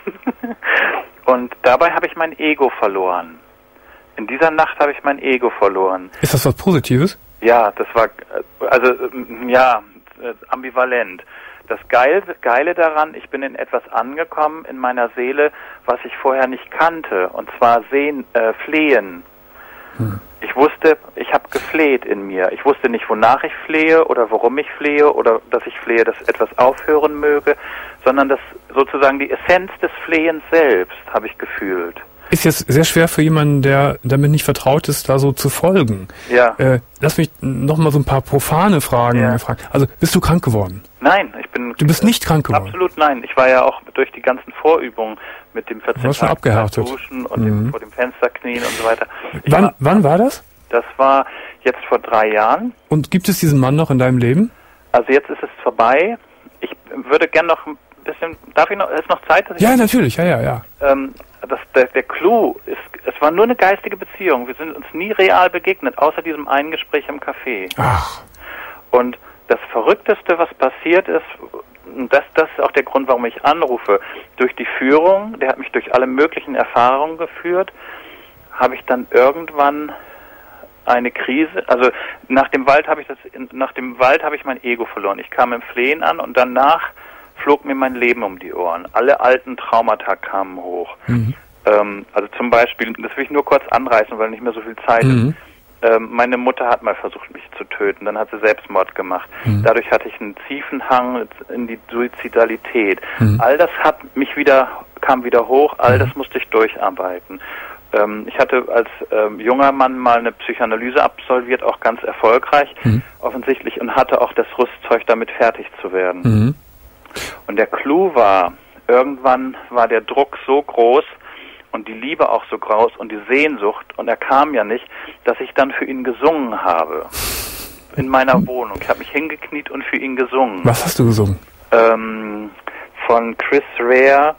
S8: Und dabei habe ich mein Ego verloren. In dieser Nacht habe ich mein Ego verloren.
S2: Ist das was Positives?
S8: Ja, das war, also, ja, ambivalent. Das Geile, Geile daran, ich bin in etwas angekommen in meiner Seele, was ich vorher nicht kannte, und zwar sehen, äh, flehen. Hm. Ich wusste, ich habe gefleht in mir. Ich wusste nicht, wonach ich flehe oder warum ich flehe oder dass ich flehe, dass etwas aufhören möge, sondern das sozusagen die Essenz des Flehens selbst habe ich gefühlt.
S2: Ist jetzt sehr schwer für jemanden, der damit nicht vertraut ist, da so zu folgen.
S8: Ja.
S2: Äh, lass mich noch mal so ein paar profane Fragen
S8: ja.
S2: fragen. Also, bist du krank geworden?
S8: Nein, ich bin...
S2: Du bist nicht krank geworden?
S8: Absolut nein. Ich war ja auch durch die ganzen Vorübungen mit dem vierzehn
S2: schon abgehärtet.
S8: Duschen und
S2: mhm.
S8: dem, vor dem Fenster knien und so weiter. Ich
S2: wann,
S8: war,
S2: wann war das?
S8: Das war jetzt vor drei Jahren.
S2: Und gibt es diesen Mann noch in deinem Leben?
S8: Also jetzt ist es vorbei. Ich würde gerne noch ein bisschen... Darf ich noch... Ist noch Zeit? Dass ich
S2: ja, natürlich. Ja, ja, ja.
S8: Ähm, das, der, der Clou ist, es war nur eine geistige Beziehung. Wir sind uns nie real begegnet, außer diesem einen Gespräch im Café.
S2: Ach.
S8: Und das Verrückteste, was passiert ist, und das, das ist auch der Grund, warum ich anrufe, durch die Führung, der hat mich durch alle möglichen Erfahrungen geführt, habe ich dann irgendwann eine Krise, also nach dem Wald habe ich das, nach dem Wald habe ich mein Ego verloren. Ich kam im Flehen an und danach flog mir mein Leben um die Ohren. Alle alten Traumata kamen hoch. Mhm. Ähm, also zum Beispiel, das will ich nur kurz anreißen, weil nicht mehr so viel Zeit mhm. ist. Ähm, meine Mutter hat mal versucht, mich zu töten. Dann hat sie Selbstmord gemacht. Mhm. Dadurch hatte ich einen tiefen Hang in die Suizidalität. Mhm. All das hat mich wieder, kam wieder hoch. All mhm. das musste ich durcharbeiten. Ähm, ich hatte als ähm, junger Mann mal eine Psychoanalyse absolviert, auch ganz erfolgreich, mhm. offensichtlich, und hatte auch das Rüstzeug, damit fertig zu werden. Mhm. Und der Clou war, irgendwann war der Druck so groß und die Liebe auch so groß und die Sehnsucht, und er kam ja nicht, dass ich dann für ihn gesungen habe. In meiner Wohnung. Ich habe mich hingekniet und für ihn gesungen.
S2: Was hast du gesungen?
S8: Ähm, von Chris Rea,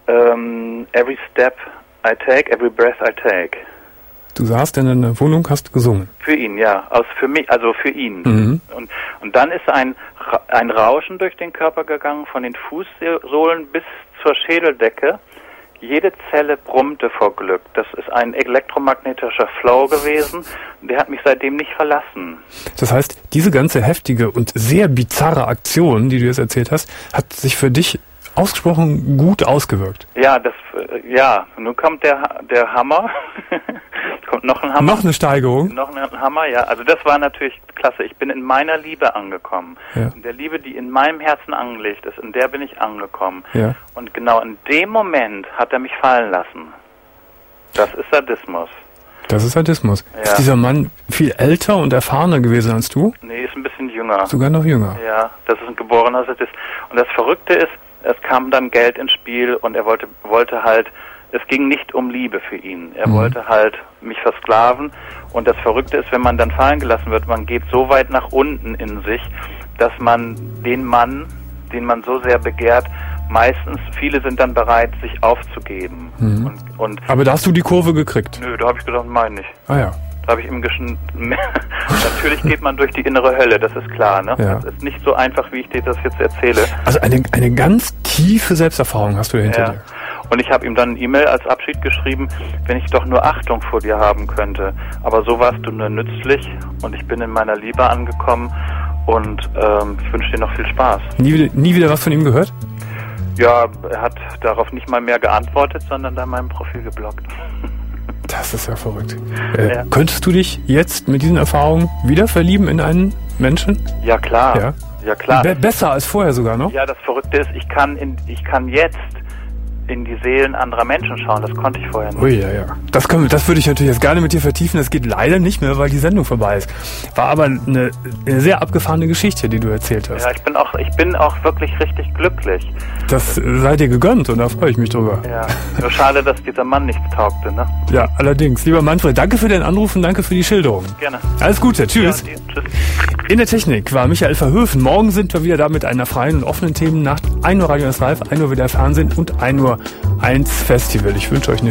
S8: ähm, Every Step I Take, Every Breath I Take.
S2: Du saßt in einer Wohnung, hast gesungen?
S8: Für ihn, ja. Aus für mich, also für ihn.
S2: Mhm.
S8: Und, und dann ist ein, ein Rauschen durch den Körper gegangen, von den Fußsohlen bis zur Schädeldecke. Jede Zelle brummte vor Glück. Das ist ein elektromagnetischer Flow gewesen. Der hat mich seitdem nicht verlassen.
S2: Das heißt, diese ganze heftige und sehr bizarre Aktion, die du jetzt erzählt hast, hat sich für dich ausgesprochen gut ausgewirkt.
S8: Ja, das, ja. Nun kommt der, der Hammer. Kommt noch ein Hammer.
S2: Noch eine Steigerung.
S8: Noch ein Hammer, ja. Also das war natürlich klasse. Ich bin in meiner Liebe angekommen.
S2: Ja.
S8: In der Liebe, die in meinem Herzen angelegt ist, in der bin ich angekommen.
S2: Ja.
S8: Und genau in dem Moment hat er mich fallen lassen. Das ist Sadismus.
S2: Das ist Sadismus.
S8: Ja.
S2: Ist dieser Mann viel älter und erfahrener gewesen als du?
S8: Nee, ist ein bisschen jünger.
S2: Sogar noch jünger.
S8: Ja, das ist ein geborener Sadist. Und das Verrückte ist, es kam dann Geld ins Spiel und er wollte, wollte halt, es ging nicht um Liebe für ihn. Er mhm. wollte halt mich versklaven. Und das Verrückte ist, wenn man dann fallen gelassen wird, man geht so weit nach unten in sich, dass man den Mann, den man so sehr begehrt, meistens, viele sind dann bereit, sich aufzugeben. Mhm. Und, und
S2: Aber da hast du die Kurve gekriegt?
S8: Nö, da habe ich gedacht, mein nicht.
S2: Ah ja.
S8: Da habe ich ihm geschn... Natürlich geht man durch die innere Hölle, das ist klar, ne?
S2: Ja.
S8: Das ist nicht so einfach, wie ich dir das jetzt erzähle.
S2: Also eine, eine ganz tiefe Selbsterfahrung hast du da hinter
S8: ja.
S2: dir.
S8: Und ich habe ihm dann eine E-Mail als Abschied geschrieben, wenn ich doch nur Achtung vor dir haben könnte. Aber so warst du nur nützlich und ich bin in meiner Liebe angekommen und ähm, ich wünsche dir noch viel Spaß.
S2: Nie wieder, nie wieder was von ihm gehört?
S8: Ja, er hat darauf nicht mal mehr geantwortet, sondern da mein Profil geblockt.
S2: Das ist ja verrückt. Äh, ja. Könntest du dich jetzt mit diesen Erfahrungen wieder verlieben in einen Menschen?
S8: Ja, klar.
S2: Ja,
S8: ja klar.
S2: Be- besser als vorher sogar noch?
S8: Ja, das Verrückte ist, ich kann, in, ich kann jetzt in die Seelen anderer Menschen schauen. Das konnte ich vorher nicht.
S2: Ui, ja, ja. Das, können wir, das würde ich natürlich jetzt gerne mit dir vertiefen. Das geht leider nicht mehr, weil die Sendung vorbei ist. War aber eine, eine sehr abgefahrene Geschichte, die du erzählt hast.
S8: Ja, ich bin auch, ich bin auch wirklich richtig glücklich.
S2: Das sei dir gegönnt und da freue ich mich drüber.
S8: Ja, nur schade, dass dieser Mann nichts taugte, ne?
S2: Ja, allerdings. Lieber Manfred, danke für den Anruf und danke für die Schilderung.
S8: Gerne.
S2: Alles Gute, tschüss.
S8: Ja, die, tschüss.
S2: In der Technik war Michael Verhöfen. Morgen sind wir wieder da mit einer freien und offenen Themennacht. ein Uhr Radio eins Live, ein Uhr wieder Fernsehen und ein Uhr eins Festival. Ich wünsche euch eine